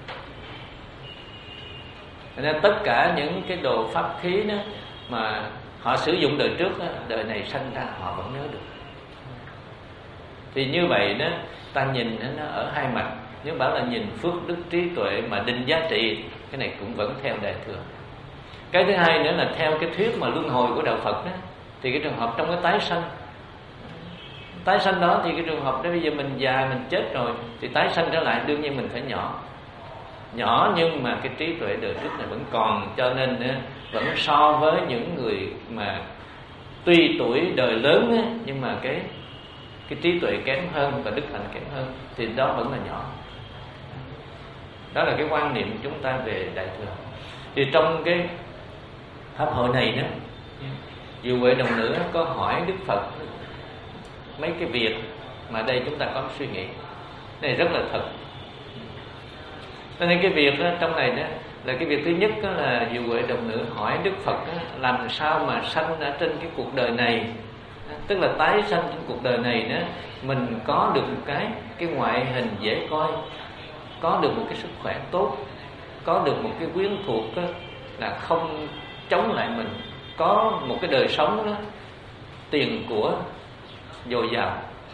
Nên tất cả những cái đồ pháp khí đó mà họ sử dụng đời trước đó, đời này sanh ra họ vẫn nhớ được. Thì như vậy đó, ta nhìn nó ở hai mặt. Nếu bảo là nhìn phước đức trí tuệ mà định giá trị, cái này cũng vẫn theo Đại Thừa. Cái thứ hai nữa là theo cái thuyết mà luân hồi của đạo Phật đó, thì cái trường hợp trong cái tái sanh, tái sanh đó thì cái trường hợp đó bây giờ mình già mình chết rồi thì tái sanh trở lại, đương nhiên mình phải nhỏ nhỏ nhưng mà cái trí tuệ đời trước này vẫn còn, cho nên vẫn so với những người mà tuy tuổi đời lớn nhưng mà cái cái trí tuệ kém hơn và đức hạnh kém hơn thì đó vẫn là nhỏ. Đó là cái quan niệm của chúng ta về Đại Thừa. Thì trong cái pháp hội này đó, Diệu Huệ Đồng Nữ có hỏi Đức Phật mấy cái việc mà đây chúng ta có suy nghĩ, này rất là thật. Cho nên cái việc đó, trong này đó là cái việc thứ nhất đó là Diệu Huệ Đồng Nữ hỏi Đức Phật đó, làm sao mà sanh ở trên cái cuộc đời này, tức là tái sanh trên cuộc đời này đó, mình có được một cái cái ngoại hình dễ coi, có được một cái sức khỏe tốt, có được một cái quyến thuộc đó, là không chống lại mình, có một cái đời sống đó, tiền của dồi dào,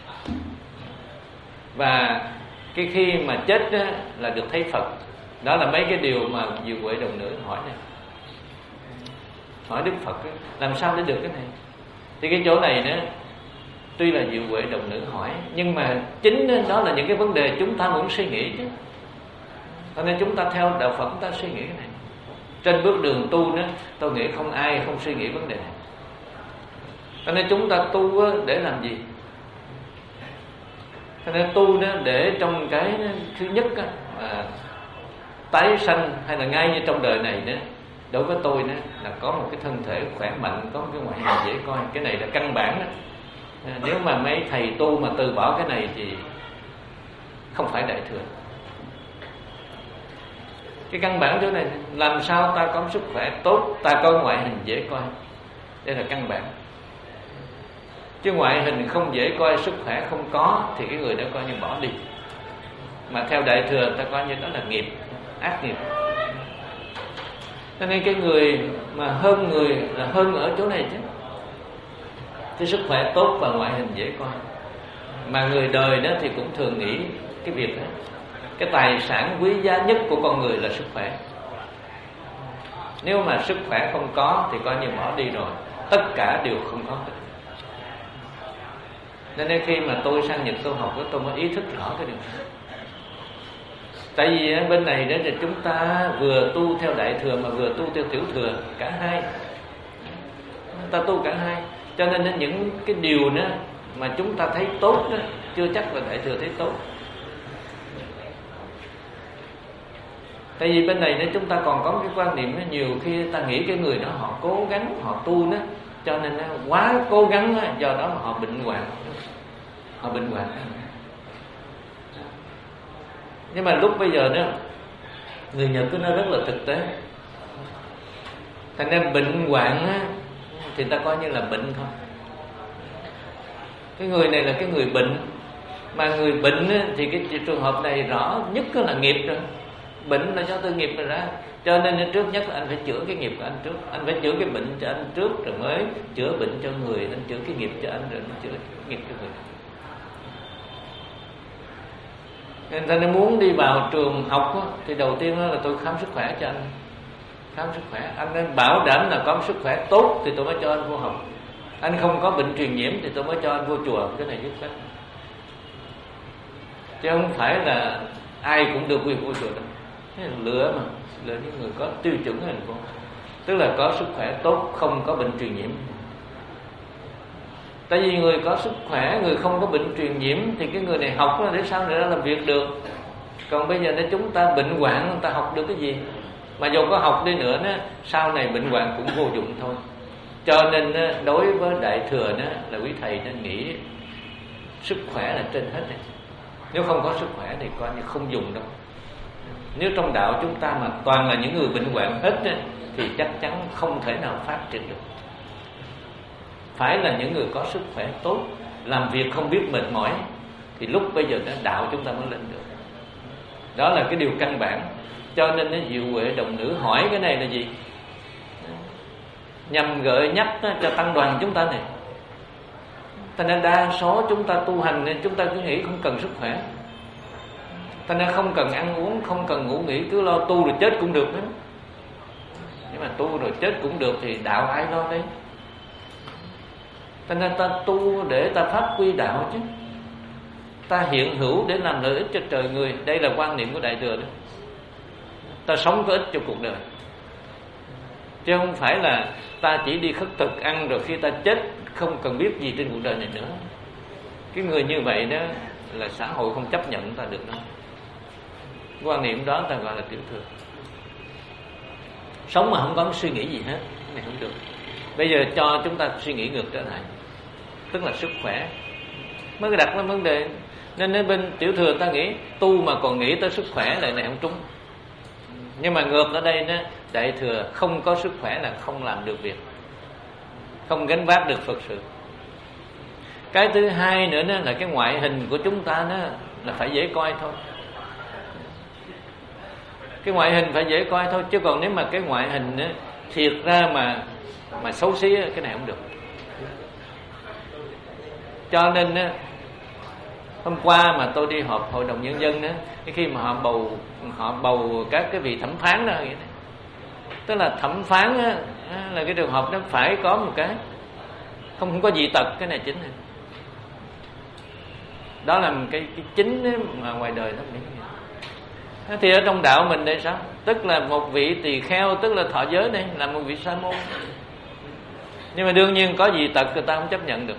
và cái khi mà chết đó, là được thấy Phật. Đó là mấy cái điều mà Diệu Huệ Đồng Nữ hỏi này, hỏi Đức Phật đó, làm sao để được cái này. Thì cái chỗ này nữa, tuy là Diệu Huệ Đồng Nữ hỏi, nhưng mà chính đó là những cái vấn đề chúng ta muốn suy nghĩ chứ. Cho nên chúng ta theo đạo Phật chúng ta suy nghĩ cái này. Trên bước đường tu nữa, tôi nghĩ không ai không suy nghĩ vấn đề này. Cho nên chúng ta tu để làm gì? Cho nên tu đó để trong cái thứ nhất đó, mà tái sanh hay là ngay như trong đời này nữa, đối với tôi nữa là có một cái thân thể khỏe mạnh, có một cái ngoại hình dễ coi, cái này là căn bản đó. Nếu mà mấy thầy tu mà từ bỏ cái này thì không phải Đại Thừa. Cái căn bản chỗ này, làm sao ta có sức khỏe tốt, ta có ngoại hình dễ coi, đây là căn bản. Chứ ngoại hình không dễ coi, sức khỏe không có thì cái người đó coi như bỏ đi. Mà theo Đại Thừa ta coi như đó là nghiệp, ác nghiệp. Cho nên cái người mà hơn người là hơn ở chỗ này chứ, cái sức khỏe tốt và ngoại hình dễ coi. Mà người đời đó thì cũng thường nghĩ cái việc đó, cái tài sản quý giá nhất của con người là sức khỏe. Nếu mà sức khỏe không có thì coi như bỏ đi rồi, tất cả đều không có. Nên khi mà tôi sang Nhật tôi học đó, tôi mới ý thức rõ cái điều đó. Tại vì bên này đó thì chúng ta vừa tu theo Đại Thừa mà vừa tu theo Tiểu Thừa, cả hai. Ta tu cả hai. Cho nên những cái điều đó mà chúng ta thấy tốt đó, chưa chắc là Đại Thừa thấy tốt. Tại vì bên này đó chúng ta còn có cái quan niệm đó, nhiều khi ta nghĩ cái người đó họ cố gắng, họ tu đó, cho nên quá cố gắng đó, do đó mà họ bệnh hoạn. Họ bệnh hoạn. Nhưng mà lúc bây giờ đó, người Nhật nó rất là thực tế. Thành ra bệnh hoạn á, thì ta coi như là bệnh thôi. Cái người này là cái người bệnh. Mà người bệnh á, thì cái trường hợp này rõ nhất là nghiệp rồi. Bệnh là do tư nghiệp rồi ra. Cho nên trước nhất là anh phải chữa cái nghiệp của anh trước. Anh phải chữa cái bệnh cho anh trước, rồi mới chữa bệnh cho người. Anh chữa cái nghiệp cho anh, rồi mới chữa cái nghiệp cho người. Nên ta muốn đi vào trường học đó, thì đầu tiên là tôi khám sức khỏe cho anh. Khám sức khỏe, anh nên bảo đảm là có sức khỏe tốt thì tôi mới cho anh vô học. Anh không có bệnh truyền nhiễm thì tôi mới cho anh vô chùa. Cái này giúp cách. Chứ không phải là ai cũng được quyền vô chùa đâu. Cái này lừa mà, lừa những người có tiêu chuẩn này vô. Tức là có sức khỏe tốt, không có bệnh truyền nhiễm. Tại vì người có sức khỏe, người không có bệnh truyền nhiễm thì cái người này học để sao để làm việc được. Còn bây giờ nếu chúng ta bệnh hoạn, người ta học được cái gì? Mà dù có học đi nữa, sau này bệnh hoạn cũng vô dụng thôi. Cho nên đối với Đại Thừa là quý thầy nên nghĩ sức khỏe là trên hết này. Nếu không có sức khỏe thì coi như không dùng đâu. Nếu trong đạo chúng ta mà toàn là những người bệnh hoạn hết thì chắc chắn không thể nào phát triển được. Phải là những người có sức khỏe tốt, làm việc không biết mệt mỏi, thì lúc bây giờ đạo chúng ta mới lên được. Đó là cái điều căn bản. Cho nên cái Diệu Huệ Đồng Nữ hỏi cái này là gì? Nhằm gợi nhắc cho tăng đoàn chúng ta này. Cho nên đa số chúng ta tu hành nên chúng ta cứ nghĩ không cần sức khỏe. Thành ra không cần ăn uống, không cần ngủ nghỉ, cứ lo tu rồi chết cũng được đó. Nhưng mà tu rồi chết cũng được thì đạo ai lo đấy? Thành ra ta tu để ta phát quy đạo chứ. Ta hiện hữu để làm lợi ích cho trời người. Đây là quan niệm của Đại Thừa đó. Ta sống có ích cho cuộc đời, chứ không phải là ta chỉ đi khất thực ăn rồi khi ta chết không cần biết gì trên cuộc đời này nữa. Cái người như vậy đó là xã hội không chấp nhận ta được đâu. Quan niệm đó ta gọi là tiểu thừa. Sống mà không có suy nghĩ gì hết, cái này không được. Bây giờ cho chúng ta suy nghĩ ngược trở lại, tức là sức khỏe mới đặt ra vấn đề. Nên ở bên tiểu thừa ta nghĩ tu mà còn nghĩ tới sức khỏe lại này không trúng. Nhưng mà ngược ở đây đó, Đại thừa không có sức khỏe là không làm được việc, không gánh vác được Phật sự. Cái thứ hai nữa đó là cái ngoại hình của chúng ta đó là phải dễ coi thôi. Cái ngoại hình phải dễ coi thôi, chứ còn nếu mà cái ngoại hình đó, thiệt ra mà mà xấu xí cái này không được. Cho nên đó, hôm qua mà tôi đi họp hội đồng nhân dân đó, khi mà họ bầu họ bầu các cái vị thẩm phán đó, tức là thẩm phán đó, là cái trường hợp nó phải có một cái không không có dị tật, cái này chính này. Đó là một cái, cái chính mà ngoài đời nó bị. Thì ở trong đạo mình đây sao? Tức là một vị tỳ kheo, tức là thọ giới đây, là một vị sa môn. Nhưng mà đương nhiên có dị tật người ta không chấp nhận được.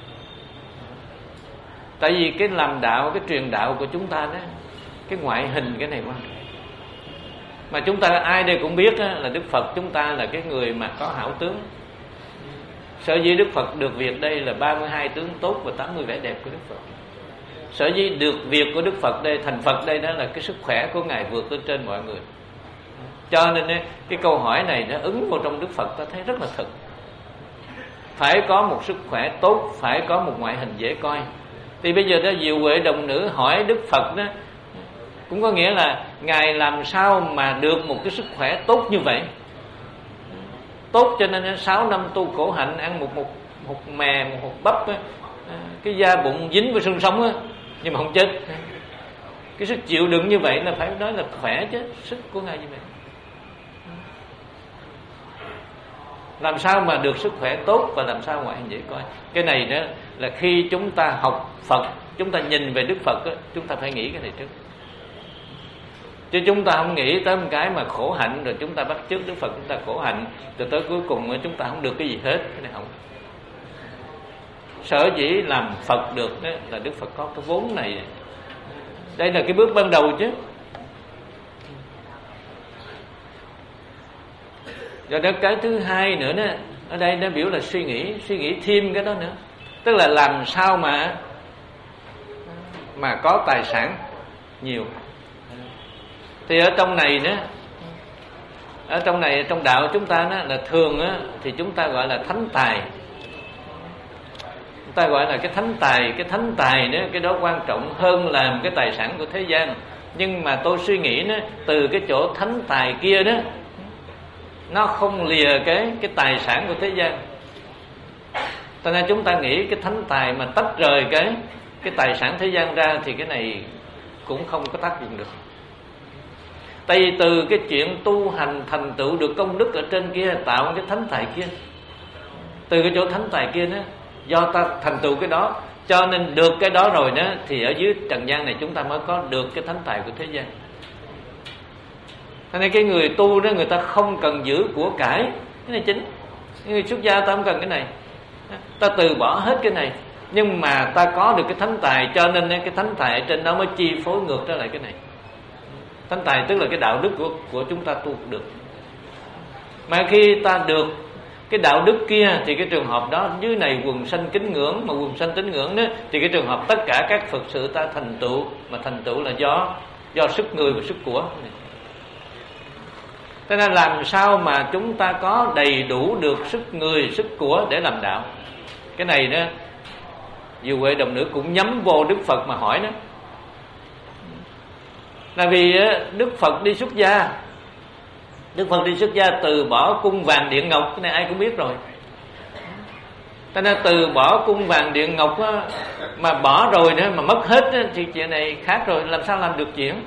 Tại vì cái làm đạo, cái truyền đạo của chúng ta đó, cái ngoại hình cái này quan trọng. Mà chúng ta ai đây cũng biết đó, là Đức Phật chúng ta là cái người mà có hảo tướng. Sở dĩ Đức Phật được việc đây là ba mươi hai tướng tốt và tám mươi vẻ đẹp của Đức Phật. Sở dĩ được việc của Đức Phật đây, thành Phật đây đó là cái sức khỏe của Ngài vượt lên trên mọi người. Cho nên cái câu hỏi này nó ứng vào trong Đức Phật ta thấy rất là thực. Phải có một sức khỏe tốt, phải có một ngoại hình dễ coi. Thì bây giờ đó Diệu Huệ Đồng Nữ hỏi Đức Phật đó, cũng có nghĩa là Ngài làm sao mà được một cái sức khỏe tốt như vậy. Tốt cho nên sáu năm tu khổ hạnh, ăn một một một mè, một hột bắp á, cái da bụng dính với xương sống á, nhưng mà không chết. Cái sức chịu đựng như vậy là phải nói là khỏe chứ, sức của Ngài như vậy. Làm sao mà được sức khỏe tốt và làm sao ngoại hình dễ coi. Cái này đó là khi chúng ta học Phật, chúng ta nhìn về Đức Phật đó, chúng ta phải nghĩ cái này trước. Chứ chúng ta không nghĩ tới một cái mà khổ hạnh rồi chúng ta bắt chước Đức Phật chúng ta khổ hạnh, rồi tới cuối cùng chúng ta không được cái gì hết. Cái này không. Sở dĩ làm Phật được đó là Đức Phật có cái vốn này. Đây là cái bước ban đầu chứ. Rồi đó cái thứ hai nữa đó, ở đây nó biểu là suy nghĩ, suy nghĩ thêm cái đó nữa. Tức là làm sao mà mà có tài sản nhiều. Thì ở trong này nữa, ở trong này trong đạo chúng ta đó là thường á, thì chúng ta gọi là thánh tài. Chúng ta gọi là cái thánh tài, cái thánh tài đó, cái đó quan trọng hơn là một cái tài sản của thế gian. Nhưng mà tôi suy nghĩ đó, từ cái chỗ thánh tài kia đó, nó không lìa cái cái tài sản của thế gian. Cho nên chúng ta nghĩ cái thánh tài mà tách rời cái cái tài sản thế gian ra thì cái này cũng không có tác dụng được. Tại vì từ cái chuyện tu hành thành tựu được công đức ở trên kia tạo cái thánh tài kia, từ cái chỗ thánh tài kia đó, do ta thành tựu cái đó, cho nên được cái đó rồi đó thì ở dưới trần gian này chúng ta mới có được cái thánh tài của thế gian. Cho nên cái người tu đó người ta không cần giữ của cải, cái này chính. Người xuất gia ta không cần cái này, ta từ bỏ hết cái này, nhưng mà ta có được cái thánh tài, cho nên cái thánh tài ở trên đó mới chi phối ngược trở lại cái này. Thánh tài tức là cái đạo đức của của chúng ta tu được. Mà khi ta được cái đạo đức kia thì cái trường hợp đó dưới này quần sanh kính ngưỡng, mà quần sanh tín ngưỡng đó thì cái trường hợp tất cả các Phật sự ta thành tựu, mà thành tựu là do do sức người và sức của. Cho nên làm sao mà chúng ta có đầy đủ được sức người, sức của để làm đạo. Cái này đó Diệu Huệ Đồng Nữ cũng nhắm vô Đức Phật mà hỏi đó. Là vì Đức Phật đi xuất gia, Đức Phật đi xuất gia từ bỏ cung vàng điện ngọc, cái này ai cũng biết rồi. Cho nên từ bỏ cung vàng điện ngọc á, mà bỏ rồi nữa mà mất hết á, thì chuyện này khác rồi, làm sao làm được chuyện.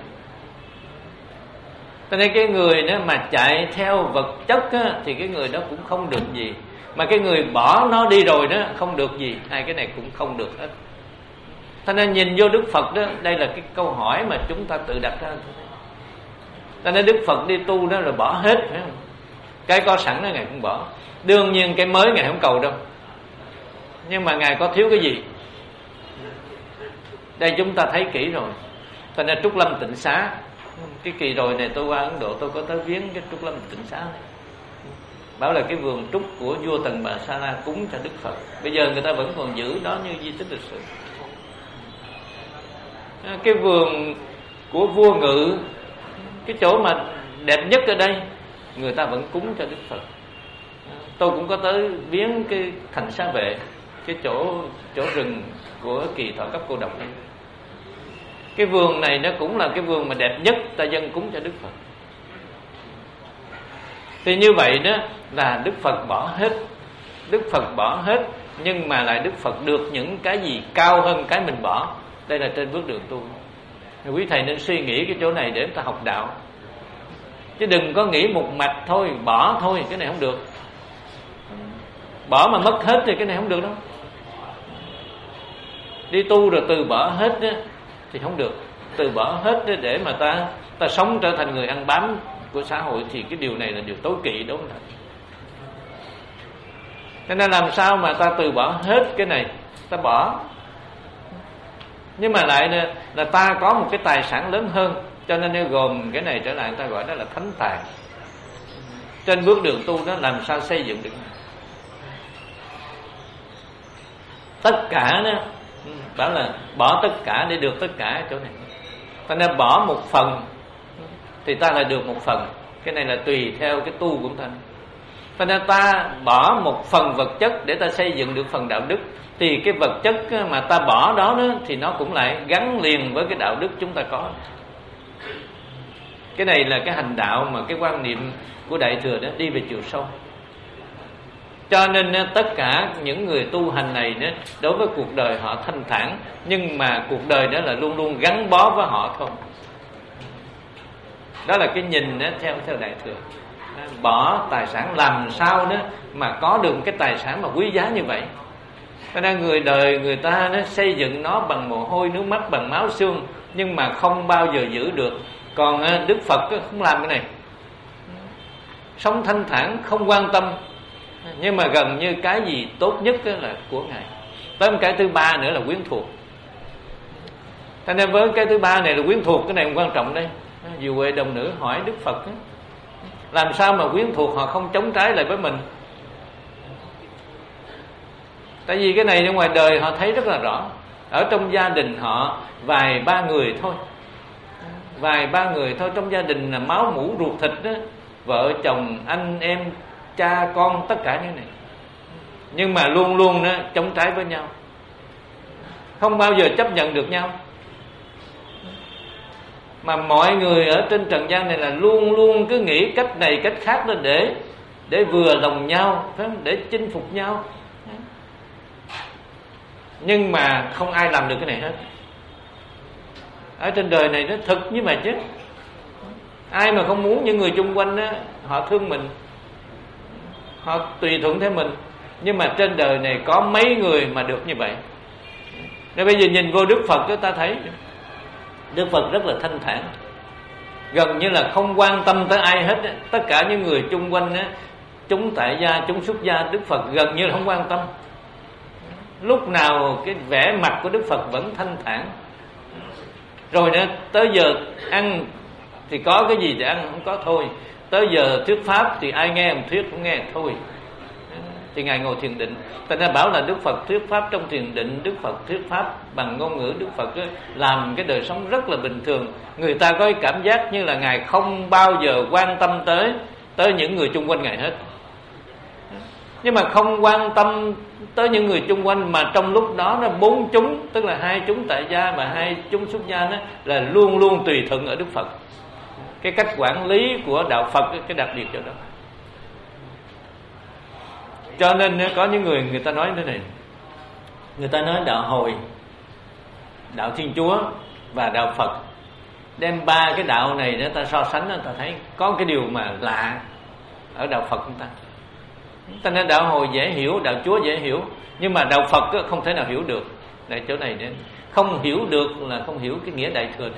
Cho nên cái người đó mà chạy theo vật chất á, thì cái người đó cũng không được gì. Mà cái người bỏ nó đi rồi đó không được gì, hai cái này cũng không được hết. Cho nên nhìn vô Đức Phật đó, đây là cái câu hỏi mà chúng ta tự đặt ra. Cho nên Đức Phật đi tu đó rồi bỏ hết, phải không? Cái có sẵn đó Ngài cũng bỏ. Đương nhiên cái mới Ngài không cầu đâu, nhưng mà Ngài có thiếu cái gì? Đây chúng ta thấy kỹ rồi. Cho nên Trúc Lâm Tịnh Xá, cái kỳ rồi này tôi qua Ấn Độ, tôi có tới viếng cái Trúc Lâm Tịnh Xá này. Bảo là cái vườn trúc của vua Tần Bà Sa La cúng cho Đức Phật. Bây giờ người ta vẫn còn giữ đó như di tích lịch sử. Cái vườn của vua Ngự, cái chỗ mà đẹp nhất ở đây, người ta vẫn cúng cho Đức Phật. Tôi cũng có tới viếng cái thành Xá Vệ, cái chỗ chỗ rừng của Kỳ Thọ Cấp Cô Độc này. Cái vườn này nó cũng là cái vườn mà đẹp nhất, ta dâng cúng cho Đức Phật. Thì như vậy đó là Đức Phật bỏ hết. Đức Phật bỏ hết, nhưng mà lại Đức Phật được những cái gì cao hơn cái mình bỏ. Đây là trên bước đường tu. Quý thầy nên suy nghĩ cái chỗ này để ta học đạo, chứ đừng có nghĩ một mạch thôi, bỏ thôi, cái này không được. Bỏ mà mất hết thì cái này không được đâu. Đi tu rồi từ bỏ hết đó, thì không được. Từ bỏ hết để mà ta ta sống trở thành người ăn bám của xã hội, thì cái điều này là điều tối kỵ, đúng không? Cho nên làm sao mà ta từ bỏ hết cái này, ta bỏ, nhưng mà lại là, là ta có một cái tài sản lớn hơn, cho nên nếu gồm cái này trở lại, người ta gọi đó là thánh tài. Trên bước đường tu đó làm sao xây dựng được tất cả đó, bảo là bỏ tất cả để được tất cả chỗ này. Ta nên bỏ một phần thì ta lại được một phần. Cái này là tùy theo cái tu của ta. Cho nên ta bỏ một phần vật chất để ta xây dựng được phần đạo đức, thì cái vật chất mà ta bỏ đó, đó thì nó cũng lại gắn liền với cái đạo đức chúng ta có. Cái này là cái hành đạo mà cái quan niệm của Đại Thừa đó đi về chiều sâu. Cho nên tất cả những người tu hành này đó, đối với cuộc đời họ thanh thản, nhưng mà cuộc đời đó là luôn luôn gắn bó với họ thôi. Đó là cái nhìn đó, theo theo Đại Thừa. Bỏ tài sản làm sao đó mà có được cái tài sản mà quý giá như vậy. Cho nên người đời người ta nó xây dựng nó bằng mồ hôi nước mắt, bằng máu xương, nhưng mà không bao giờ giữ được. Còn Đức Phật không làm cái này, sống thanh thản, không quan tâm, nhưng mà gần như cái gì tốt nhất là của Ngài. Tới một cái thứ ba nữa là quyến thuộc. Cho nên với cái thứ ba này là quyến thuộc, cái này quan trọng đây. Diệu Huệ đồng nữ hỏi Đức Phật, làm sao mà quyến thuộc họ không chống trái lại với mình? Tại vì cái này ở ngoài đời họ thấy rất là rõ. Ở trong gia đình họ vài ba người thôi, vài ba người thôi, trong gia đình là máu mủ ruột thịt đó, vợ chồng anh em cha con tất cả những này, nhưng mà luôn luôn đó chống trái với nhau, không bao giờ chấp nhận được nhau. Mà mọi người ở trên trần gian này là luôn luôn cứ nghĩ cách này cách khác đó để để vừa lòng nhau, phải không? Để chinh phục nhau. Nhưng mà không ai làm được cái này hết. Ở trên đời này nó thực như mà chứ. Ai mà không muốn những người chung quanh đó, họ thương mình, họ tùy thuận theo mình. Nhưng mà trên đời này có mấy người mà được như vậy. Nên bây giờ nhìn vô Đức Phật đó, ta thấy Đức Phật rất là thanh thản, gần như là không quan tâm tới ai hết. Tất cả những người chung quanh đó, chúng tại gia, chúng xuất gia, Đức Phật gần như là không quan tâm. Lúc nào cái vẻ mặt của Đức Phật vẫn thanh thản. Rồi nữa, tới giờ ăn thì có cái gì để ăn, không có thôi. Tới giờ thuyết pháp thì ai nghe một thuyết cũng nghe thôi. Thì Ngài ngồi thiền định. Ta đã bảo là Đức Phật thuyết pháp trong thiền định, Đức Phật thuyết pháp bằng ngôn ngữ. Đức Phật làm cái đời sống rất là bình thường. Người ta có cái cảm giác như là Ngài không bao giờ quan tâm tới tới những người chung quanh Ngài hết. Nhưng mà không quan tâm tới những người chung quanh, mà trong lúc đó nó bốn chúng, tức là hai chúng tại gia và hai chúng xuất gia đó, là luôn luôn tùy thuận ở Đức Phật. Cái cách quản lý của đạo Phật, cái đặc biệt chỗ đó. Cho nên có những người người ta nói thế này, người ta nói đạo Hồi, đạo Thiên Chúa và đạo Phật, đem ba cái đạo này để ta so sánh, ta thấy có cái điều mà lạ ở đạo Phật chúng ta. Ta nói đạo Hồi dễ hiểu, đạo Chúa dễ hiểu, nhưng mà đạo Phật không thể nào hiểu được. Tại chỗ này không hiểu được là không hiểu cái nghĩa đại thừa này.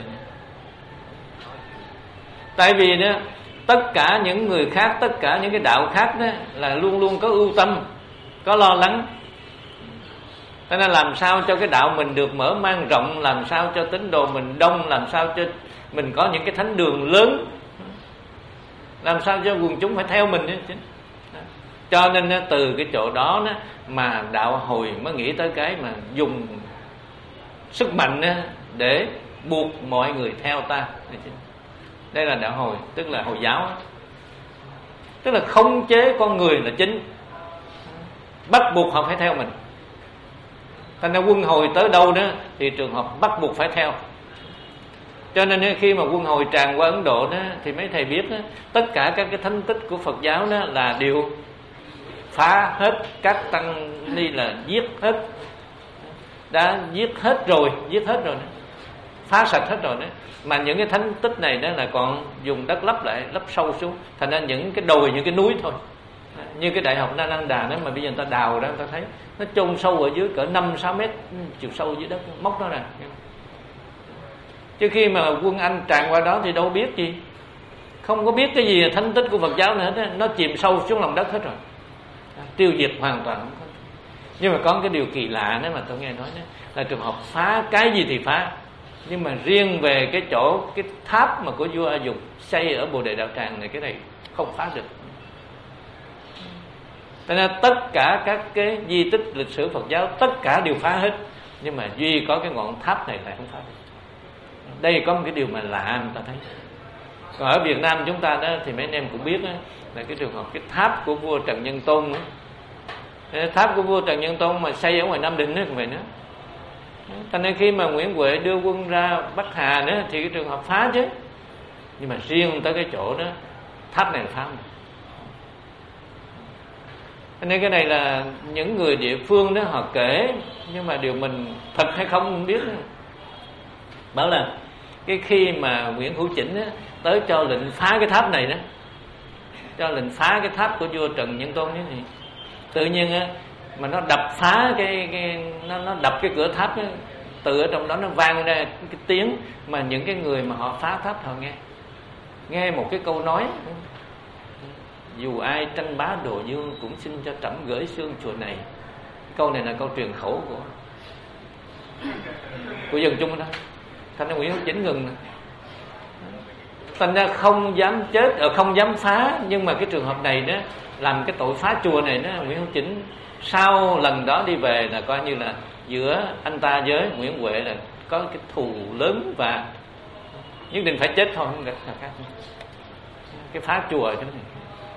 Tại vì đó, tất cả những người khác, tất cả những cái đạo khác đó là luôn luôn có ưu tâm, có lo lắng. Cho nên làm sao cho cái đạo mình được mở mang rộng, làm sao cho tín đồ mình đông, làm sao cho mình có những cái thánh đường lớn, làm sao cho quần chúng phải theo mình ấy. Cho nên từ cái chỗ đó mà đạo Hồi mới nghĩ tới cái mà dùng sức mạnh để buộc mọi người theo ta. Đây là đạo Hồi, tức là Hồi giáo, tức là khống chế con người là chính, bắt buộc họ phải theo mình. Thành ra quân Hồi tới đâu đó thì trường hợp bắt buộc phải theo. Cho nên khi mà quân Hồi tràn qua Ấn Độ đó, thì mấy thầy biết đó, tất cả các cái thánh tích của Phật giáo đó là đều phá hết, các tăng ni là giết hết, đã giết hết rồi, giết hết rồi đó, phá sạch hết rồi đó. Mà những cái thánh tích này đó là còn dùng đất lấp lại, lấp sâu xuống, thành ra những cái đồi, những cái núi thôi. Như cái đại học Nalanda đó mà bây giờ người ta đào ra, người ta thấy nó chôn sâu ở dưới cỡ năm sáu mét chiều sâu dưới đất, móc nó ra. Chứ khi mà quân Anh tràn qua đó thì đâu biết gì, không có biết cái gì là thánh tích của Phật giáo nữa hết đó. Nó chìm sâu xuống lòng đất hết rồi, tiêu diệt hoàn toàn không có. Nhưng mà có cái điều kỳ lạ đó mà tôi nghe nói đó, là trường hợp phá cái gì thì phá, nhưng mà riêng về cái chỗ cái tháp mà của vua A Dục xây ở Bồ Đề Đạo Tràng này, cái này không phá được. Cho nên tất cả các cái di tích lịch sử Phật giáo tất cả đều phá hết, nhưng mà duy có cái ngọn tháp này lại không phá được. Đây có một cái điều mà lạ người ta thấy. Còn ở Việt Nam chúng ta đó thì mấy anh em cũng biết đó, là cái trường hợp cái tháp của vua Trần Nhân Tông đó. Tháp của vua Trần Nhân Tông mà xây ở ngoài Nam Định đó không vậy nữa. Cho nên khi mà Nguyễn Huệ đưa quân ra Bắc Hà nữa thì cái trường hợp phá chứ. Nhưng mà riêng tới cái chỗ đó tháp này là phá mà. Cho nên cái này là những người địa phương đó họ kể, nhưng mà điều mình thật hay không không biết. Bảo là cái khi mà Nguyễn Hữu Chỉnh đó, tới cho lệnh phá cái tháp này đó, cho lệnh phá cái tháp của vua Trần Nhân Tông thì tự nhiên á, mà nó đập phá cái, cái nó, nó đập cái cửa tháp đó, từ ở trong đó nó vang ra cái, cái tiếng mà những cái người mà họ phá tháp họ nghe nghe một cái câu nói: dù ai tranh bá đồ dương cũng xin cho trẫm gửi xương chùa này. Câu này là câu truyền khẩu của của dân chúng đó. Thành ra Nguyễn Hữu Chỉnh ngừng. Thành ra không dám chết, không dám phá. Nhưng mà cái trường hợp này đó, làm cái tội phá chùa này đó, Nguyễn Hữu Chỉnh sau lần đó đi về là coi như là giữa anh ta với Nguyễn Huệ là có cái thù lớn và nhất định phải chết thôi, không được là khác. Cái phá chùa cho này.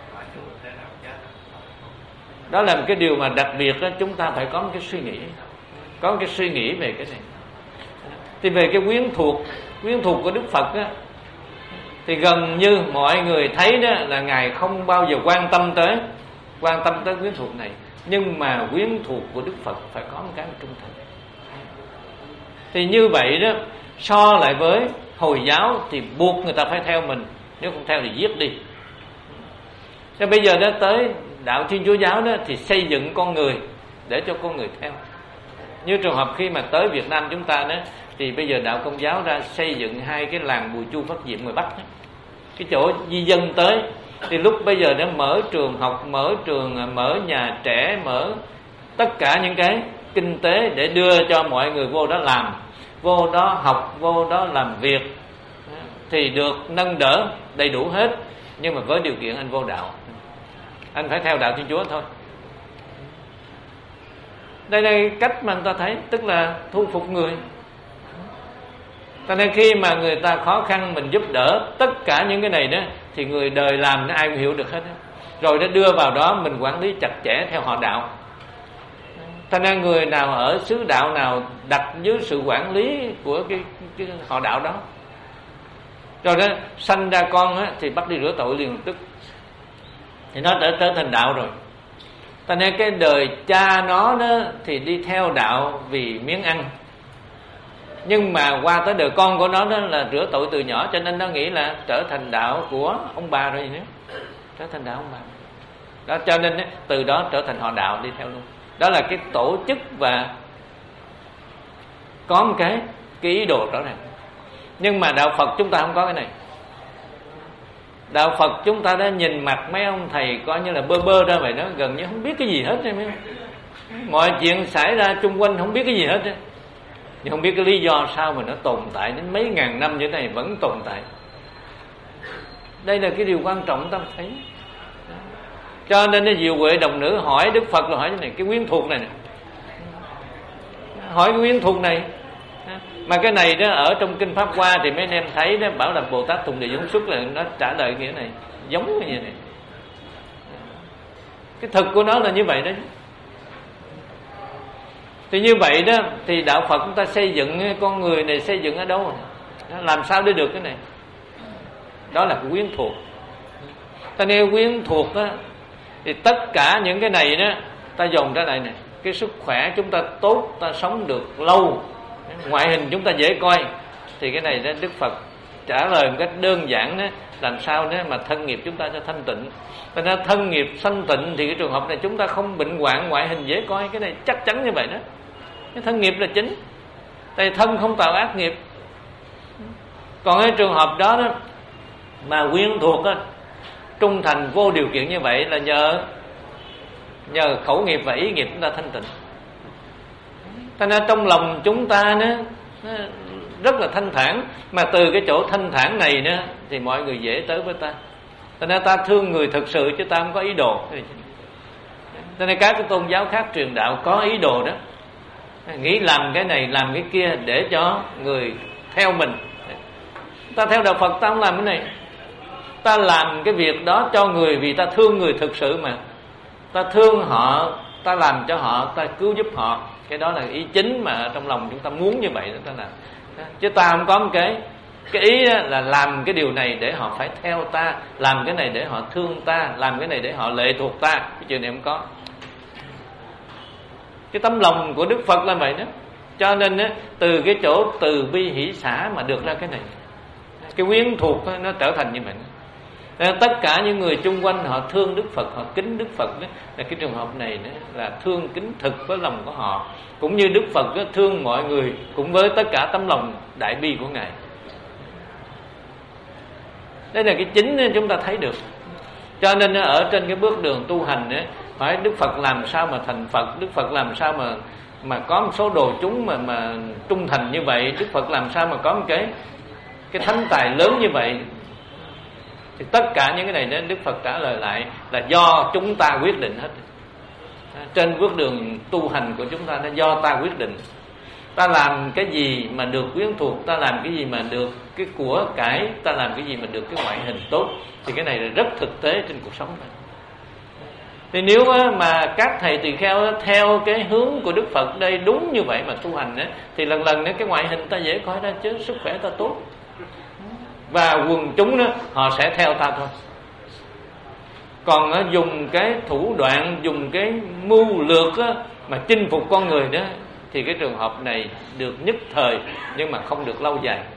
Đó là một cái điều mà đặc biệt đó, chúng ta phải có một cái suy nghĩ, có một cái suy nghĩ về cái này. Thì về cái quyến thuộc, quyến thuộc của Đức Phật á, thì gần như mọi người thấy đó là Ngài không bao giờ quan tâm tới quan tâm tới quyến thuộc này. Nhưng mà quyến thuộc của Đức Phật phải có một cái trung thành. Thì như vậy đó, so lại với Hồi giáo thì buộc người ta phải theo mình, nếu không theo thì giết đi. Thế bây giờ đó tới đạo Thiên Chúa giáo đó thì xây dựng con người để cho con người theo. Như trường hợp khi mà tới Việt Nam chúng ta đó, thì bây giờ đạo Công giáo ra xây dựng hai cái làng Bùi Chu Phát Diệm ngoài Bắc đó. Cái chỗ di dân tới thì lúc bây giờ nó mở trường học, mở trường, mở nhà trẻ, mở tất cả những cái kinh tế để đưa cho mọi người vô đó làm, vô đó học, vô đó làm việc thì được nâng đỡ đầy đủ hết. Nhưng mà với điều kiện anh vô đạo, anh phải theo đạo Thiên Chúa thôi. Đây là cách mà người ta thấy, tức là thu phục người. Cho nên khi mà người ta khó khăn mình giúp đỡ tất cả những cái này đó, thì người đời làm nó ai cũng hiểu được hết đó. Rồi nó đưa vào đó mình quản lý chặt chẽ theo họ đạo. Cho nên người nào ở xứ đạo nào đặt dưới sự quản lý của cái, cái họ đạo đó, rồi đó sanh ra con á, thì bắt đi rửa tội liền tức, thì nó trở, trở thành đạo rồi. ta nên cái đời cha nó đó thì đi theo đạo vì miếng ăn, nhưng mà qua tới đời con của nó đó là rửa tội từ nhỏ, cho nên nó nghĩ là trở thành đạo của ông bà rồi nữa, trở thành đạo ông bà đó, cho nên từ đó trở thành họ đạo đi theo luôn. Đó là cái tổ chức và có một cái cái ý đồ rõ ràng. Nhưng mà đạo Phật chúng ta không có cái này. Đạo Phật chúng ta đã nhìn mặt mấy ông thầy coi như là bơ bơ ra vậy đó, gần như không biết cái gì hết đấy, mấy không? Mọi chuyện xảy ra chung quanh không biết cái gì hết đấy. Nhưng không biết cái lý do sao mà nó tồn tại đến mấy ngàn năm như thế này vẫn tồn tại. Đây là cái điều quan trọng ta thấy. Cho nên cái Diệu Huệ Đồng Nữ hỏi Đức Phật là hỏi cái này, cái quyến thuộc này nè, hỏi cái quyến thuộc này. Mà cái này đó ở trong Kinh Pháp Hoa thì mấy anh em thấy đó, bảo là Bồ Tát Tùng Địa Giống Xuất là nó trả lời nghĩa này, giống như vậy này. Cái thực của nó là như vậy đó. Thì như vậy đó thì đạo Phật chúng ta xây dựng con người này xây dựng ở đâu? Làm sao để được cái này? Đó là cái quyến thuộc. Ta nêu quyến thuộc đó, thì tất cả những cái này đó ta dồn ra lại này, cái sức khỏe chúng ta tốt, ta sống được lâu, ngoại hình chúng ta dễ coi, thì cái này đó Đức Phật trả lời một cách đơn giản đó, làm sao đó mà thân nghiệp chúng ta cho thanh tịnh. Cho nên thân nghiệp thanh tịnh thì cái trường hợp này chúng ta không bệnh hoạn, ngoại hình dễ coi, cái này chắc chắn như vậy đó. Cái thân nghiệp là chính, tại thân không tạo ác nghiệp. Còn cái trường hợp đó, đó mà quyến thuộc đó, trung thành vô điều kiện như vậy là nhờ nhờ khẩu nghiệp và ý nghiệp chúng ta thanh tịnh. Cho nên trong lòng chúng ta nó, nó rất là thanh thản, mà từ cái chỗ thanh thản này nữa thì mọi người dễ tới với ta. Cho nên ta thương người thực sự chứ ta không có ý đồ. Cho nên các cái tôn giáo khác truyền đạo có ý đồ đó, nghĩ làm cái này làm cái kia để cho người theo mình. Ta theo đạo Phật ta không làm cái này, ta làm cái việc đó cho người vì ta thương người thực sự mà. Ta thương họ, ta làm cho họ, ta cứu giúp họ. Cái đó là ý chính mà trong lòng chúng ta muốn như vậy đó ta làm. Chứ ta không có một cái cái ý là làm cái điều này để họ phải theo ta, làm cái này để họ thương ta, làm cái này để họ lệ thuộc ta. Cái chuyện này không có. Cái tấm lòng của Đức Phật là vậy đó. Cho nên từ cái chỗ từ bi hỷ xả mà được ra cái này, cái quyến thuộc nó trở thành như vậy. Nên tất cả những người chung quanh họ thương Đức Phật, họ kính Đức Phật đó, là cái trường hợp này đó, là thương kính thực với lòng của họ, cũng như Đức Phật đó, thương mọi người cũng với tất cả tấm lòng đại bi của Ngài. Đây là cái chính chúng ta thấy được. Cho nên ở trên cái bước đường tu hành đó, phải Đức Phật làm sao mà thành Phật, Đức Phật làm sao mà mà có một số đồ chúng mà mà trung thành như vậy, Đức Phật làm sao mà có một cái cái thánh tài lớn như vậy. Thì tất cả những cái này nên Đức Phật trả lời lại là do chúng ta quyết định hết. Trên bước đường tu hành của chúng ta là do ta quyết định. Ta làm cái gì mà được quyến thuộc, ta làm cái gì mà được cái của cải, ta làm cái gì mà được cái ngoại hình tốt, thì cái này là rất thực tế trên cuộc sống này. Thì nếu mà các thầy tỳ kheo theo cái hướng của Đức Phật đây đúng như vậy mà tu hành ấy, thì lần lần cái ngoại hình ta dễ coi ra chứ, sức khỏe ta tốt, và quần chúng đó, họ sẽ theo ta thôi. Còn á, dùng cái thủ đoạn, dùng cái mưu lược á, mà chinh phục con người đó, thì cái trường hợp này được nhất thời nhưng mà không được lâu dài.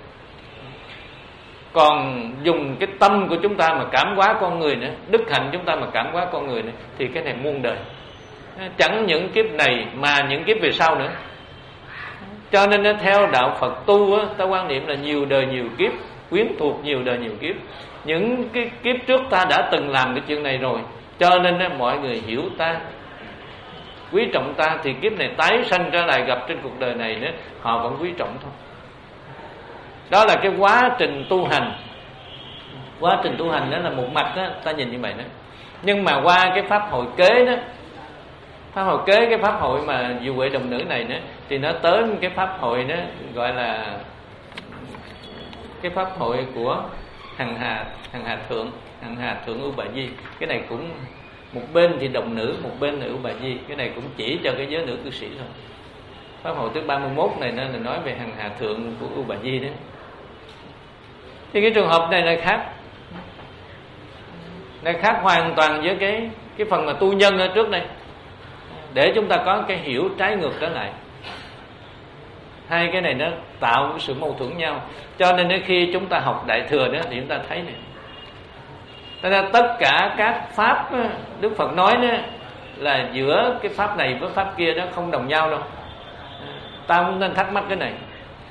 Còn dùng cái tâm của chúng ta mà cảm hóa con người nữa, đức hạnh chúng ta mà cảm hóa con người nữa, thì cái này muôn đời, chẳng những kiếp này mà những kiếp về sau nữa. Cho nên theo đạo Phật tu á, ta quan niệm là nhiều đời nhiều kiếp, quyến thuộc nhiều đời nhiều kiếp. Những cái kiếp trước ta đã từng làm cái chuyện này rồi, cho nên á, mọi người hiểu ta, quý trọng ta, thì kiếp này tái sanh trở lại gặp trên cuộc đời này nữa, họ vẫn quý trọng thôi. Đó là cái quá trình tu hành. Quá trình tu hành đó là một mặt đó, ta nhìn như vậy đó. Nhưng mà qua cái pháp hội kế đó, pháp hội kế, cái pháp hội mà Diệu Huệ Đồng Nữ này nữa, thì nó tới cái pháp hội đó gọi là cái pháp hội của Hằng Hà, Hằng Hà Thượng, Hằng Hà Thượng Ưu Bà Di. Cái này cũng một bên thì đồng nữ, một bên là Ưu Bà Di. Cái này cũng chỉ cho cái giới nữ cư sĩ thôi. Pháp hội thứ ba mươi mốt này nó là nói về Hằng Hà Thượng của Ưu Bà Di đó. Thì cái trường hợp này là khác, là khác hoàn toàn với cái cái phần mà tu nhân ở trước đây. để chúng ta có cái hiểu trái ngược trở lại. Hai cái này nó tạo cái sự mâu thuẫn nhau. Cho nên khi chúng ta học Đại Thừa đó thì chúng ta thấy này, cho nên tất cả các pháp Đức Phật nói đó là giữa cái pháp này với pháp kia đó không đồng nhau đâu. Ta cũng nên thắc mắc cái này.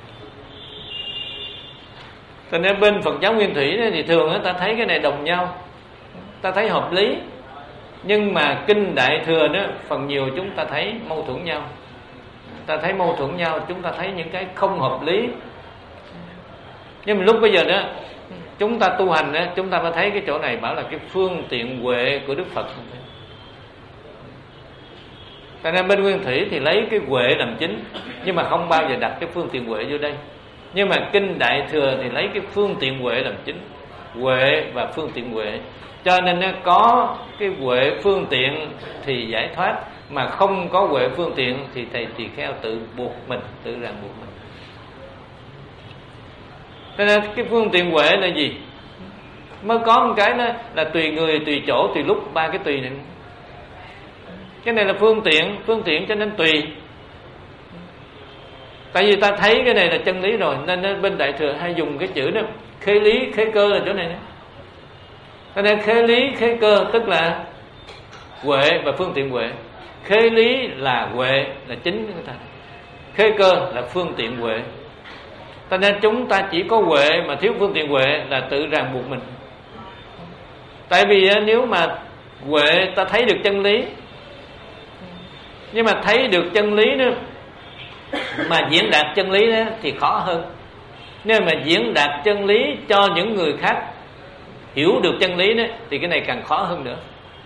Cho nên bên Phật giáo Nguyên Thủy đó, thì thường đó, ta thấy cái này đồng nhau, ta thấy hợp lý. Nhưng mà kinh Đại Thừa đó phần nhiều chúng ta thấy mâu thuẫn nhau. Ta thấy mâu thuẫn nhau, chúng ta thấy những cái không hợp lý. Nhưng mà lúc bây giờ đó chúng ta tu hành đó, chúng ta mới thấy cái chỗ này bảo là cái phương tiện huệ của Đức Phật. Cho nên bên Nguyên Thủy thì lấy cái huệ làm chính, nhưng mà không bao giờ đặt cái phương tiện huệ vô đây. Nhưng mà kinh Đại Thừa thì lấy cái phương tiện huệ làm chính, huệ và phương tiện huệ. Cho nên có cái huệ phương tiện thì giải thoát, mà không có huệ phương tiện thì thầy tỳ kheo tự buộc mình, tự ràng buộc mình. Cho nên cái phương tiện huệ là gì? Mới có một cái đó là tùy người, tùy chỗ, tùy lúc, ba cái tùy này. Cái này là phương tiện, phương tiện cho nên tùy. Tại vì ta thấy cái này là chân lý rồi, nên bên Đại Thừa hay dùng cái chữ đó khế lý, khế cơ là chỗ này đó. Cho nên khế lý, khế cơ tức là huệ và phương tiện huệ. Khế lý là huệ, là chính người ta. Khế cơ là phương tiện huệ. Cho nên chúng ta chỉ có huệ mà thiếu phương tiện huệ là tự ràng buộc mình. Tại vì nếu mà huệ ta thấy được chân lý, nhưng mà thấy được chân lý đó mà diễn đạt chân lý đó thì khó hơn. Nếu mà diễn đạt chân lý cho những người khác hiểu được chân lý đó thì cái này càng khó hơn nữa.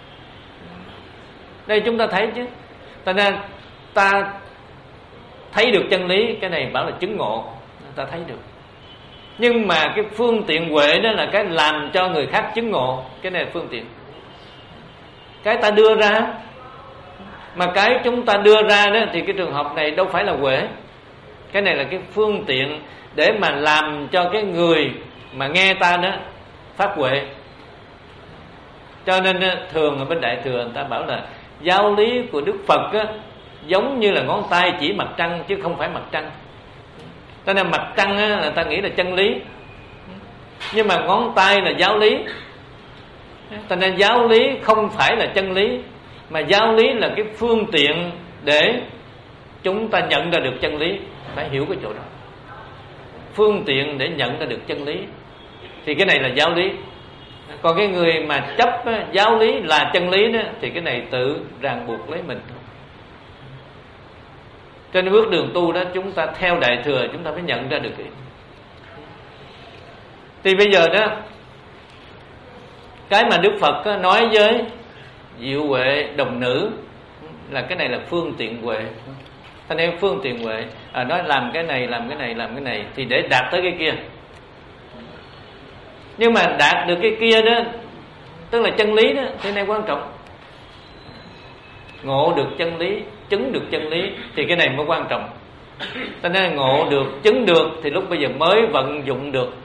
Đây chúng ta thấy chứ. Ta nên ta thấy được chân lý, cái này bảo là chứng ngộ, ta thấy được. Nhưng mà cái phương tiện huệ đó là cái làm cho người khác chứng ngộ, cái này là phương tiện. Cái ta đưa ra, mà cái chúng ta đưa ra đó thì cái trường hợp này đâu phải là huệ. Cái này là cái phương tiện để mà làm cho cái người mà nghe ta đó phát huệ. Cho nên thường ở bên Đại Thừa người ta bảo là giáo lý của Đức Phật á, giống như là ngón tay chỉ mặt trăng chứ không phải mặt trăng. Cho nên mặt trăng á, là ta nghĩ là chân lý, nhưng mà ngón tay là giáo lý. Cho nên giáo lý không phải là chân lý, mà giáo lý là cái phương tiện để chúng ta nhận ra được chân lý. Phải hiểu cái chỗ đó. Phương tiện để nhận ra được chân lý thì cái này là giáo lý. Còn cái người mà chấp á, giáo lý là chân lý đó, thì cái này tự ràng buộc lấy mình. Trên bước đường tu đó, chúng ta theo Đại Thừa chúng ta phải nhận ra được cái. Thì bây giờ đó, cái mà Đức Phật nói với diệu huệ đồng nữ là cái này là phương tiện huệ. Thành em phương tiện huệ à, nói làm cái này, làm cái này, làm cái này thì để đạt tới cái kia. Nhưng mà đạt được cái kia đó, tức là chân lý đó, thế này quan trọng. Ngộ được chân lý, chứng được chân lý thì cái này mới quan trọng. Cho nên ngộ được, chứng được thì lúc bây giờ mới vận dụng được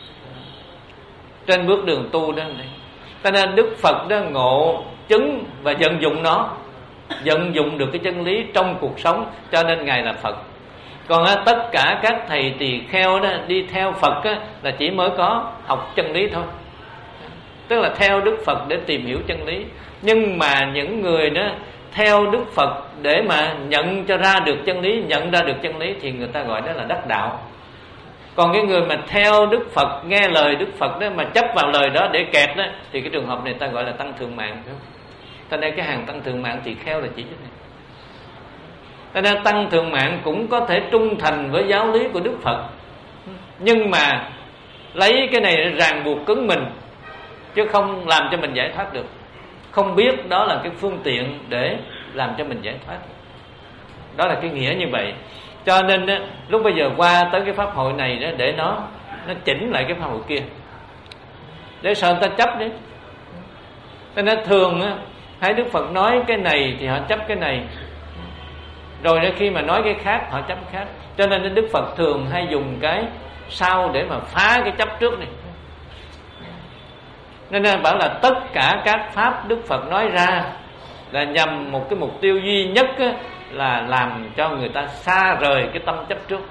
trên bước đường tu đó này. Cho nên Đức Phật đó ngộ, chứng và vận dụng nó, vận dụng được cái chân lý trong cuộc sống, cho nên Ngài là Phật. Còn á, tất cả các thầy tỳ kheo đó đi theo Phật á, là chỉ mới có học chân lý thôi, tức là theo Đức Phật để tìm hiểu chân lý. Nhưng mà những người đó theo Đức Phật để mà nhận cho ra được chân lý, nhận ra được chân lý thì người ta gọi đó là đắc đạo. Còn cái người mà theo Đức Phật, nghe lời Đức Phật đó mà chấp vào lời đó để kẹt đó, thì cái trường hợp này ta gọi là tăng thượng mạng. Cho nên cái hàng tăng thượng mạng tỳ kheo là chỉ cái này. Cho nên tăng thượng mạng cũng có thể trung thành với giáo lý của Đức Phật, nhưng mà lấy cái này để ràng buộc cứng mình, chứ không làm cho mình giải thoát được. Không biết đó là cái phương tiện để làm cho mình giải thoát. Đó là cái nghĩa như vậy. Cho nên đó, lúc bây giờ qua tới cái pháp hội này đó, để nó nó chỉnh lại cái pháp hội kia, để sợ người ta chấp đấy. Cho nên thường á, thấy Đức Phật nói cái này thì họ chấp cái này, rồi khi mà nói cái khác họ chấp cái khác. Cho nên Đức Phật thường hay dùng cái sau để mà phá cái chấp trước này. Nên bảo là tất cả các pháp Đức Phật nói ra là nhằm một cái mục tiêu duy nhất á, là làm cho người ta xa rời cái tâm chấp trước.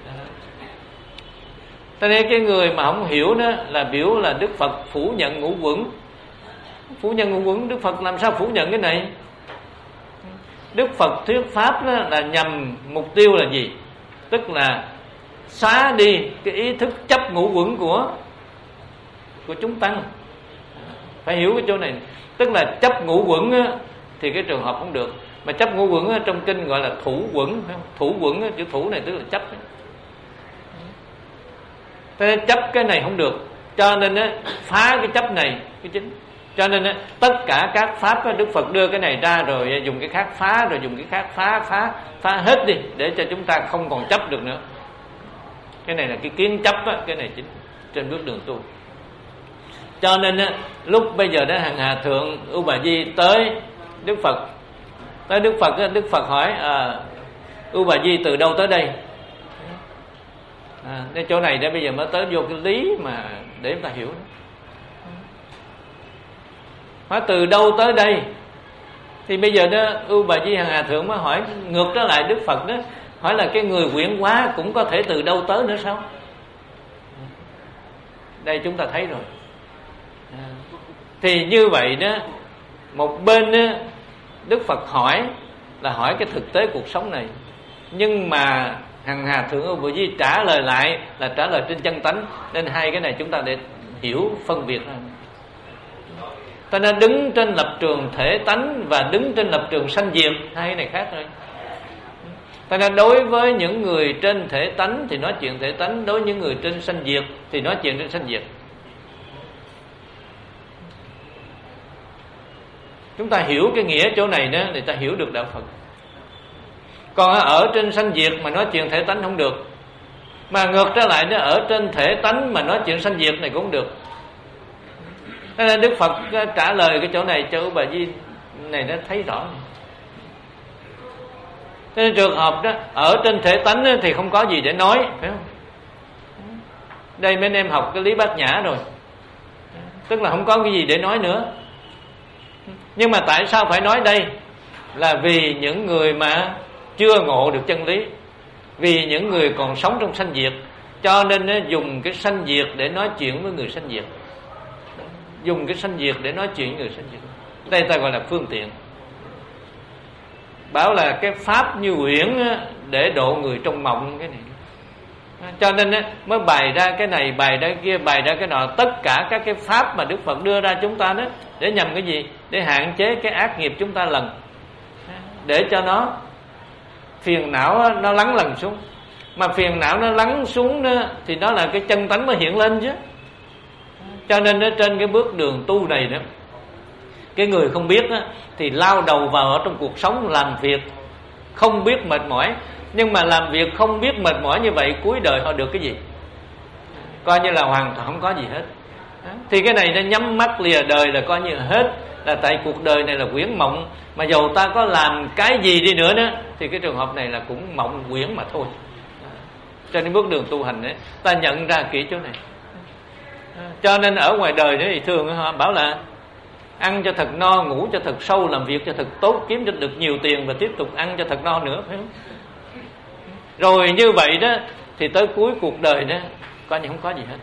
Cho nên cái người mà không hiểu đó là biểu là Đức Phật phủ nhận ngũ quẩn. Phủ nhận ngũ quẩn, Đức Phật làm sao phủ nhận cái này? Đức Phật thuyết pháp đó là nhằm mục tiêu là gì? Tức là xóa đi cái ý thức chấp ngũ quẩn của của chúng tăng. Phải hiểu cái chỗ này. Tức là chấp ngũ quẩn á, thì cái trường hợp không được. Mà chấp ngũ quẩn á, trong kinh gọi là thủ quẩn, phải không? Thủ quẩn á, chữ thủ này tức là chấp ấy. Thế nên chấp cái này không được. Cho nên á, phá cái chấp này cái chính. Cho nên á, tất cả các pháp á, Đức Phật đưa cái này ra rồi dùng cái khác phá, rồi dùng cái khác phá, phá, phá hết đi để cho chúng ta không còn chấp được nữa. Cái này là cái kiến chấp á, cái này chính trên bước đường tu. Cho nên á, lúc bây giờ đó Hằng Hà Thượng Ưu Bà Di tới Đức Phật, tới Đức Phật á, Đức Phật hỏi à, Ưu Bà Di từ đâu tới đây? À, cái chỗ này để bây giờ mới tới vô cái lý mà để chúng ta hiểu. Hỏi từ đâu tới đây? Thì bây giờ đó Ưu Bà Di Hằng Hà Thượng mới hỏi ngược trở lại Đức Phật đó, hỏi là cái người quyển hóa cũng có thể từ đâu tới nữa sao? Đây chúng ta thấy rồi. À, thì như vậy đó, một bên đó, Đức Phật hỏi là hỏi cái thực tế cuộc sống này, nhưng mà Hằng Hà Thượng Ưu Bà Di trả lời lại là trả lời trên chân tánh. Nên hai cái này chúng ta để hiểu phân biệt ra. Ta nên đứng trên lập trường thể tánh và đứng trên lập trường sanh diệt, hai cái này khác thôi. Ta nên đối với những người trên thể tánh thì nói chuyện thể tánh, đối với những người trên sanh diệt thì nói chuyện trên sanh diệt. Chúng ta hiểu cái nghĩa chỗ này đó để ta hiểu được đạo Phật. Còn ở trên sanh diệt mà nói chuyện thể tánh không được, mà ngược trở lại nó ở trên thể tánh mà nói chuyện sanh diệt này cũng không được. Nên Đức Phật trả lời cái chỗ này cho bà Di này nó thấy rõ. Thế nên trường hợp đó ở trên thể tánh thì không có gì để nói, phải không? Đây mấy anh em học cái lý bát nhã rồi, tức là không có cái gì để nói nữa. Nhưng mà tại sao phải nói đây? Là vì những người mà chưa ngộ được chân lý, vì những người còn sống trong sanh diệt, cho nên dùng cái sanh diệt để nói chuyện với người sanh diệt, dùng cái sanh diệt để nói chuyện với người sanh diệt. Đây ta gọi là phương tiện. Bảo là cái pháp như uyển để độ người trong mộng cái này. Cho nên mới bày ra cái này, bày ra cái kia, bày ra cái nọ. Tất cả các cái pháp mà Đức Phật đưa ra chúng ta đó để nhằm cái gì? Để hạn chế cái ác nghiệp chúng ta lần, để cho nó phiền não nó lắng lần xuống. Mà phiền não nó lắng xuống đó, thì nó là cái chân tánh mới hiện lên chứ. Cho nên đó, trên cái bước đường tu này đó, cái người không biết đó, thì lao đầu vào ở trong cuộc sống làm việc không biết mệt mỏi. Nhưng mà làm việc không biết mệt mỏi như vậy, cuối đời họ được cái gì? Coi như là hoàn toàn không có gì hết. Thì cái này nó nhắm mắt lìa đời là coi như hết. Là tại cuộc đời này là quyển mộng, mà dầu ta có làm cái gì đi nữa đó thì cái trường hợp này là cũng mộng quyển mà thôi. Cho nên bước đường tu hành ấy, ta nhận ra kỹ chỗ này. Cho nên ở ngoài đời thì thường họ bảo là ăn cho thật no, ngủ cho thật sâu, làm việc cho thật tốt, kiếm cho được nhiều tiền và tiếp tục ăn cho thật no nữa, phải không? Rồi như vậy đó thì tới cuối cuộc đời đó coi như không có gì hết.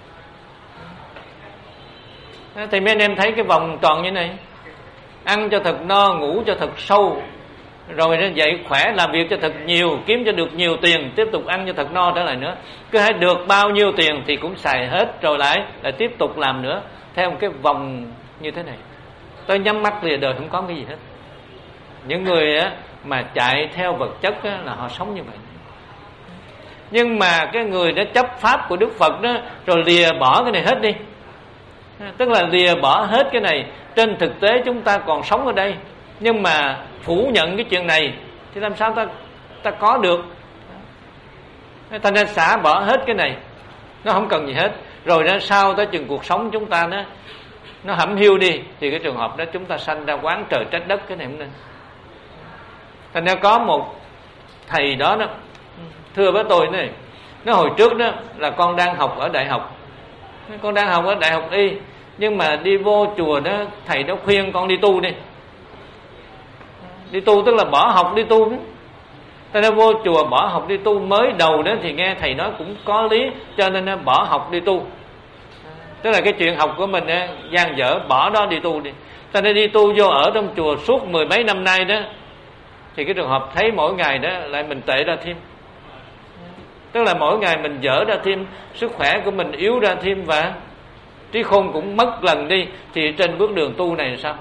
Thì mấy anh em thấy cái vòng tròn như này, ăn cho thật no, ngủ cho thật sâu, rồi nó dậy khỏe, làm việc cho thật nhiều, kiếm cho được nhiều tiền, tiếp tục ăn cho thật no trở lại nữa. Cứ hãy được bao nhiêu tiền thì cũng xài hết, rồi lại lại tiếp tục làm nữa, theo một cái vòng như thế này. Tôi nhắm mắt lìa đời không có cái gì hết. Những người á, mà chạy theo vật chất á, là họ sống như vậy. Nhưng mà cái người đã chấp pháp của Đức Phật đó, rồi lìa bỏ cái này hết đi, tức là lìa bỏ hết cái này. Trên thực tế chúng ta còn sống ở đây, nhưng mà phủ nhận cái chuyện này thì làm sao ta ta có được? Ta nên xả bỏ hết cái này, nó không cần gì hết. Rồi ra sau tới chừng cuộc sống chúng ta nó nó hẩm hiu đi, thì cái trường hợp đó chúng ta sanh ra quán trời trách đất, cái này không nên. Thành ra có một thầy đó đó thưa với tôi này, nó hồi trước đó là con đang học ở đại học, con đang học ở đại học y, nhưng mà đi vô chùa đó thầy đó khuyên con đi tu đi. Đi tu tức là bỏ học đi tu. Ta nên vô chùa bỏ học đi tu, mới đầu đó thì nghe thầy nói cũng có lý, cho nên nó bỏ học đi tu. Tức là cái chuyện học của mình á, gian dở, bỏ đó đi tu đi. Ta nên đi tu vô ở trong chùa suốt mười mấy năm nay đó, thì cái trường hợp thấy mỗi ngày đó lại mình tệ ra thêm. Tức là mỗi ngày mình dở ra thêm, sức khỏe của mình yếu ra thêm, và trí khôn cũng mất lần đi. Thì trên bước đường tu này sao?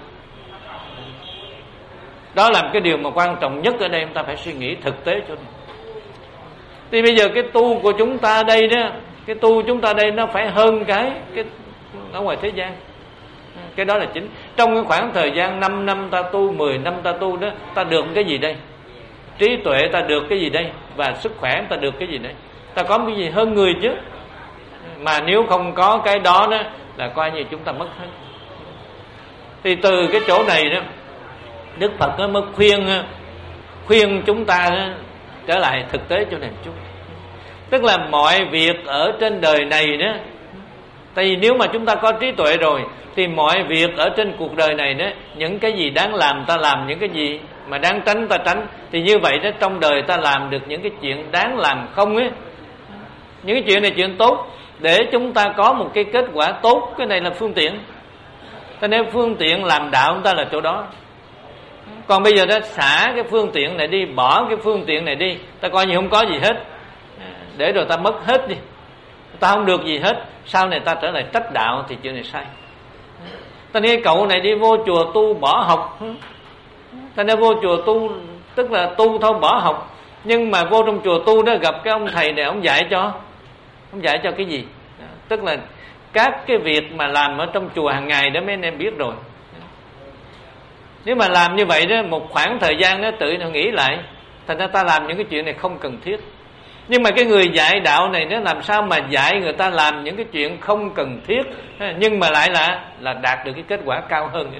Đó là cái điều mà quan trọng nhất ở đây, chúng ta phải suy nghĩ thực tế cho nên. Thì bây giờ cái tu của chúng ta đây đó, cái tu chúng ta đây nó phải hơn cái cái ở ngoài thế gian. Cái đó là chính. Trong cái khoảng thời gian năm năm ta tu, mười năm ta tu đó, ta được cái gì đây? Trí tuệ ta được cái gì đây? Và sức khỏe ta được cái gì đây? Ta có cái gì hơn người chứ? Mà nếu không có cái đó đó là coi như chúng ta mất hết. Thì từ cái chỗ này đó, Đức Phật nó mới khuyên khuyên chúng ta trở lại thực tế cho nên chút. Tức là mọi việc ở trên đời này đó, tại vì nếu mà chúng ta có trí tuệ rồi thì mọi việc ở trên cuộc đời này đó, những cái gì đáng làm ta làm, những cái gì mà đáng tránh ta tránh. Thì như vậy đó, trong đời ta làm được những cái chuyện đáng làm không ấy, những cái chuyện này chuyện tốt, để chúng ta có một cái kết quả tốt. Cái này là phương tiện. Ta nếu phương tiện làm đạo chúng ta là chỗ đó. Còn bây giờ đó xả cái phương tiện này đi, bỏ cái phương tiện này đi, ta coi như không có gì hết, để rồi ta mất hết đi, ta không được gì hết, sau này ta trở lại trách đạo thì chuyện này sai. Ta nói cậu này đi vô chùa tu bỏ học, ta nói vô chùa tu tức là tu thôi, bỏ học. Nhưng mà vô trong chùa tu đó gặp cái ông thầy này, ông dạy cho ông dạy cho cái gì? Tức là các cái việc mà làm ở trong chùa hàng ngày đó mấy anh em biết rồi. Nếu mà làm như vậy đó, một khoảng thời gian đó tự nó nghĩ lại, thành ra ta làm những cái chuyện này không cần thiết. Nhưng mà cái người dạy đạo này nó làm sao mà dạy người ta làm những cái chuyện không cần thiết, nhưng mà lại là là đạt được cái kết quả cao hơn.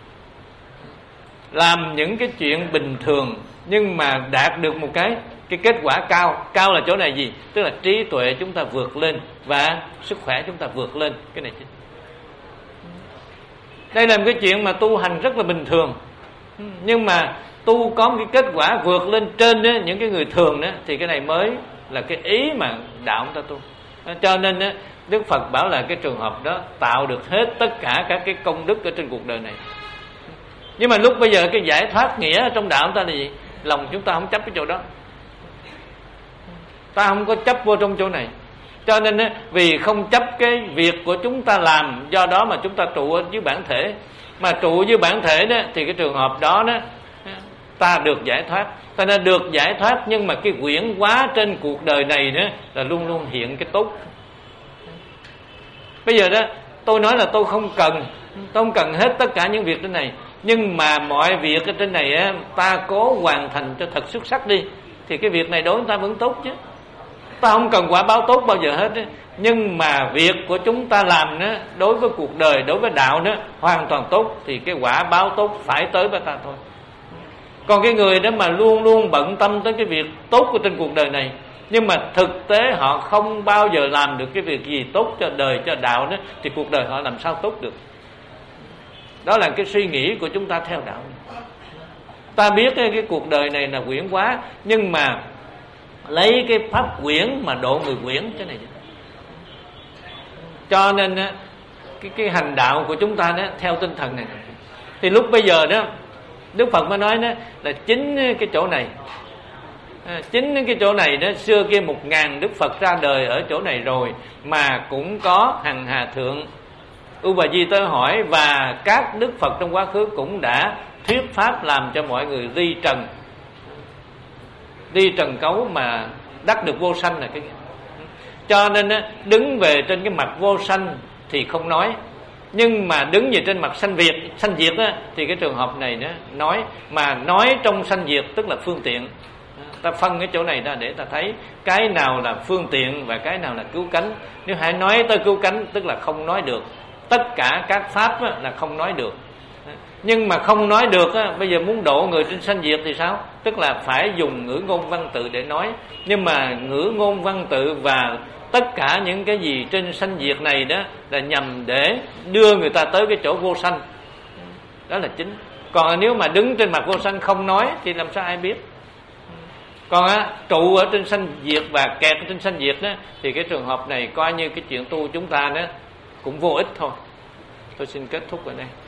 Làm những cái chuyện bình thường nhưng mà đạt được một cái cái kết quả cao. Cao là chỗ này gì? Tức là trí tuệ chúng ta vượt lên và sức khỏe chúng ta vượt lên. Cái này chính. Đây là một cái chuyện mà tu hành rất là bình thường, nhưng mà tu có một cái kết quả vượt lên trên đó, những cái người thường đó, thì cái này mới là cái ý mà đạo chúng ta tu. Cho nên đó, Đức Phật bảo là cái trường hợp đó tạo được hết tất cả các cái công đức ở trên cuộc đời này. Nhưng mà lúc bây giờ cái giải thoát nghĩa trong đạo chúng ta là gì? Lòng chúng ta không chấp cái chỗ đó, ta không có chấp vô trong chỗ này. Cho nên vì không chấp cái việc của chúng ta làm, do đó mà chúng ta trụ ở dưới bản thể. Mà trụ dưới bản thể đó thì cái trường hợp đó đó ta được giải thoát. Ta nên được giải thoát, nhưng mà cái quyển hóa trên cuộc đời này đó là luôn luôn hiện cái tốt. Bây giờ đó tôi nói là tôi không cần, tôi không cần hết tất cả những việc trên này, nhưng mà mọi việc ở trên này á, ta cố hoàn thành cho thật xuất sắc đi, thì cái việc này đối với ta vẫn tốt chứ. Ta không cần quả báo tốt bao giờ hết ấy. Nhưng mà việc của chúng ta làm đó, đối với cuộc đời, đối với đạo đó hoàn toàn tốt, thì cái quả báo tốt phải tới với ta thôi. Còn cái người đó mà luôn luôn bận tâm tới cái việc tốt của trên cuộc đời này, nhưng mà thực tế họ không bao giờ làm được cái việc gì tốt cho đời, cho đạo đó, thì cuộc đời họ làm sao tốt được. Đó là cái suy nghĩ của chúng ta theo đạo. Ta biết cái, cái cuộc đời này là quyển hóa, nhưng mà lấy cái pháp quyển mà độ người quyển thế này. Cho nên cái, cái hành đạo của chúng ta đó theo tinh thần này. Thì lúc bây giờ đó Đức Phật mới nói đó là chính cái chỗ này, à, chính cái chỗ này đó, xưa kia một ngàn Đức Phật ra đời ở chỗ này rồi, mà cũng có hằng hà thượng U Bà Di tới hỏi, và các Đức Phật trong quá khứ cũng đã thuyết pháp làm cho mọi người ly trần, đi trần cấu mà đắc được vô sanh là cái. Cho nên đứng về trên cái mặt vô sanh thì không nói, nhưng mà đứng về trên mặt sanh diệt, sanh diệt thì cái trường hợp này nó nói. Mà nói trong sanh diệt tức là phương tiện. Ta phân cái chỗ này ra để ta thấy cái nào là phương tiện và cái nào là cứu cánh. Nếu hãy nói tới cứu cánh tức là không nói được, tất cả các pháp là không nói được. Nhưng mà không nói được á, bây giờ muốn độ người trên sanh diệt thì sao? Tức là phải dùng ngữ ngôn văn tự để nói. Nhưng mà ngữ ngôn văn tự và tất cả những cái gì trên sanh diệt này đó là nhằm để đưa người ta tới cái chỗ vô sanh. Đó là chính. Còn nếu mà đứng trên mặt vô sanh không nói thì làm sao ai biết. Còn á, trụ ở trên sanh diệt và kẹt ở trên sanh diệt đó, thì cái trường hợp này coi như cái chuyện tu chúng ta đó cũng vô ích thôi. Tôi xin kết thúc ở đây.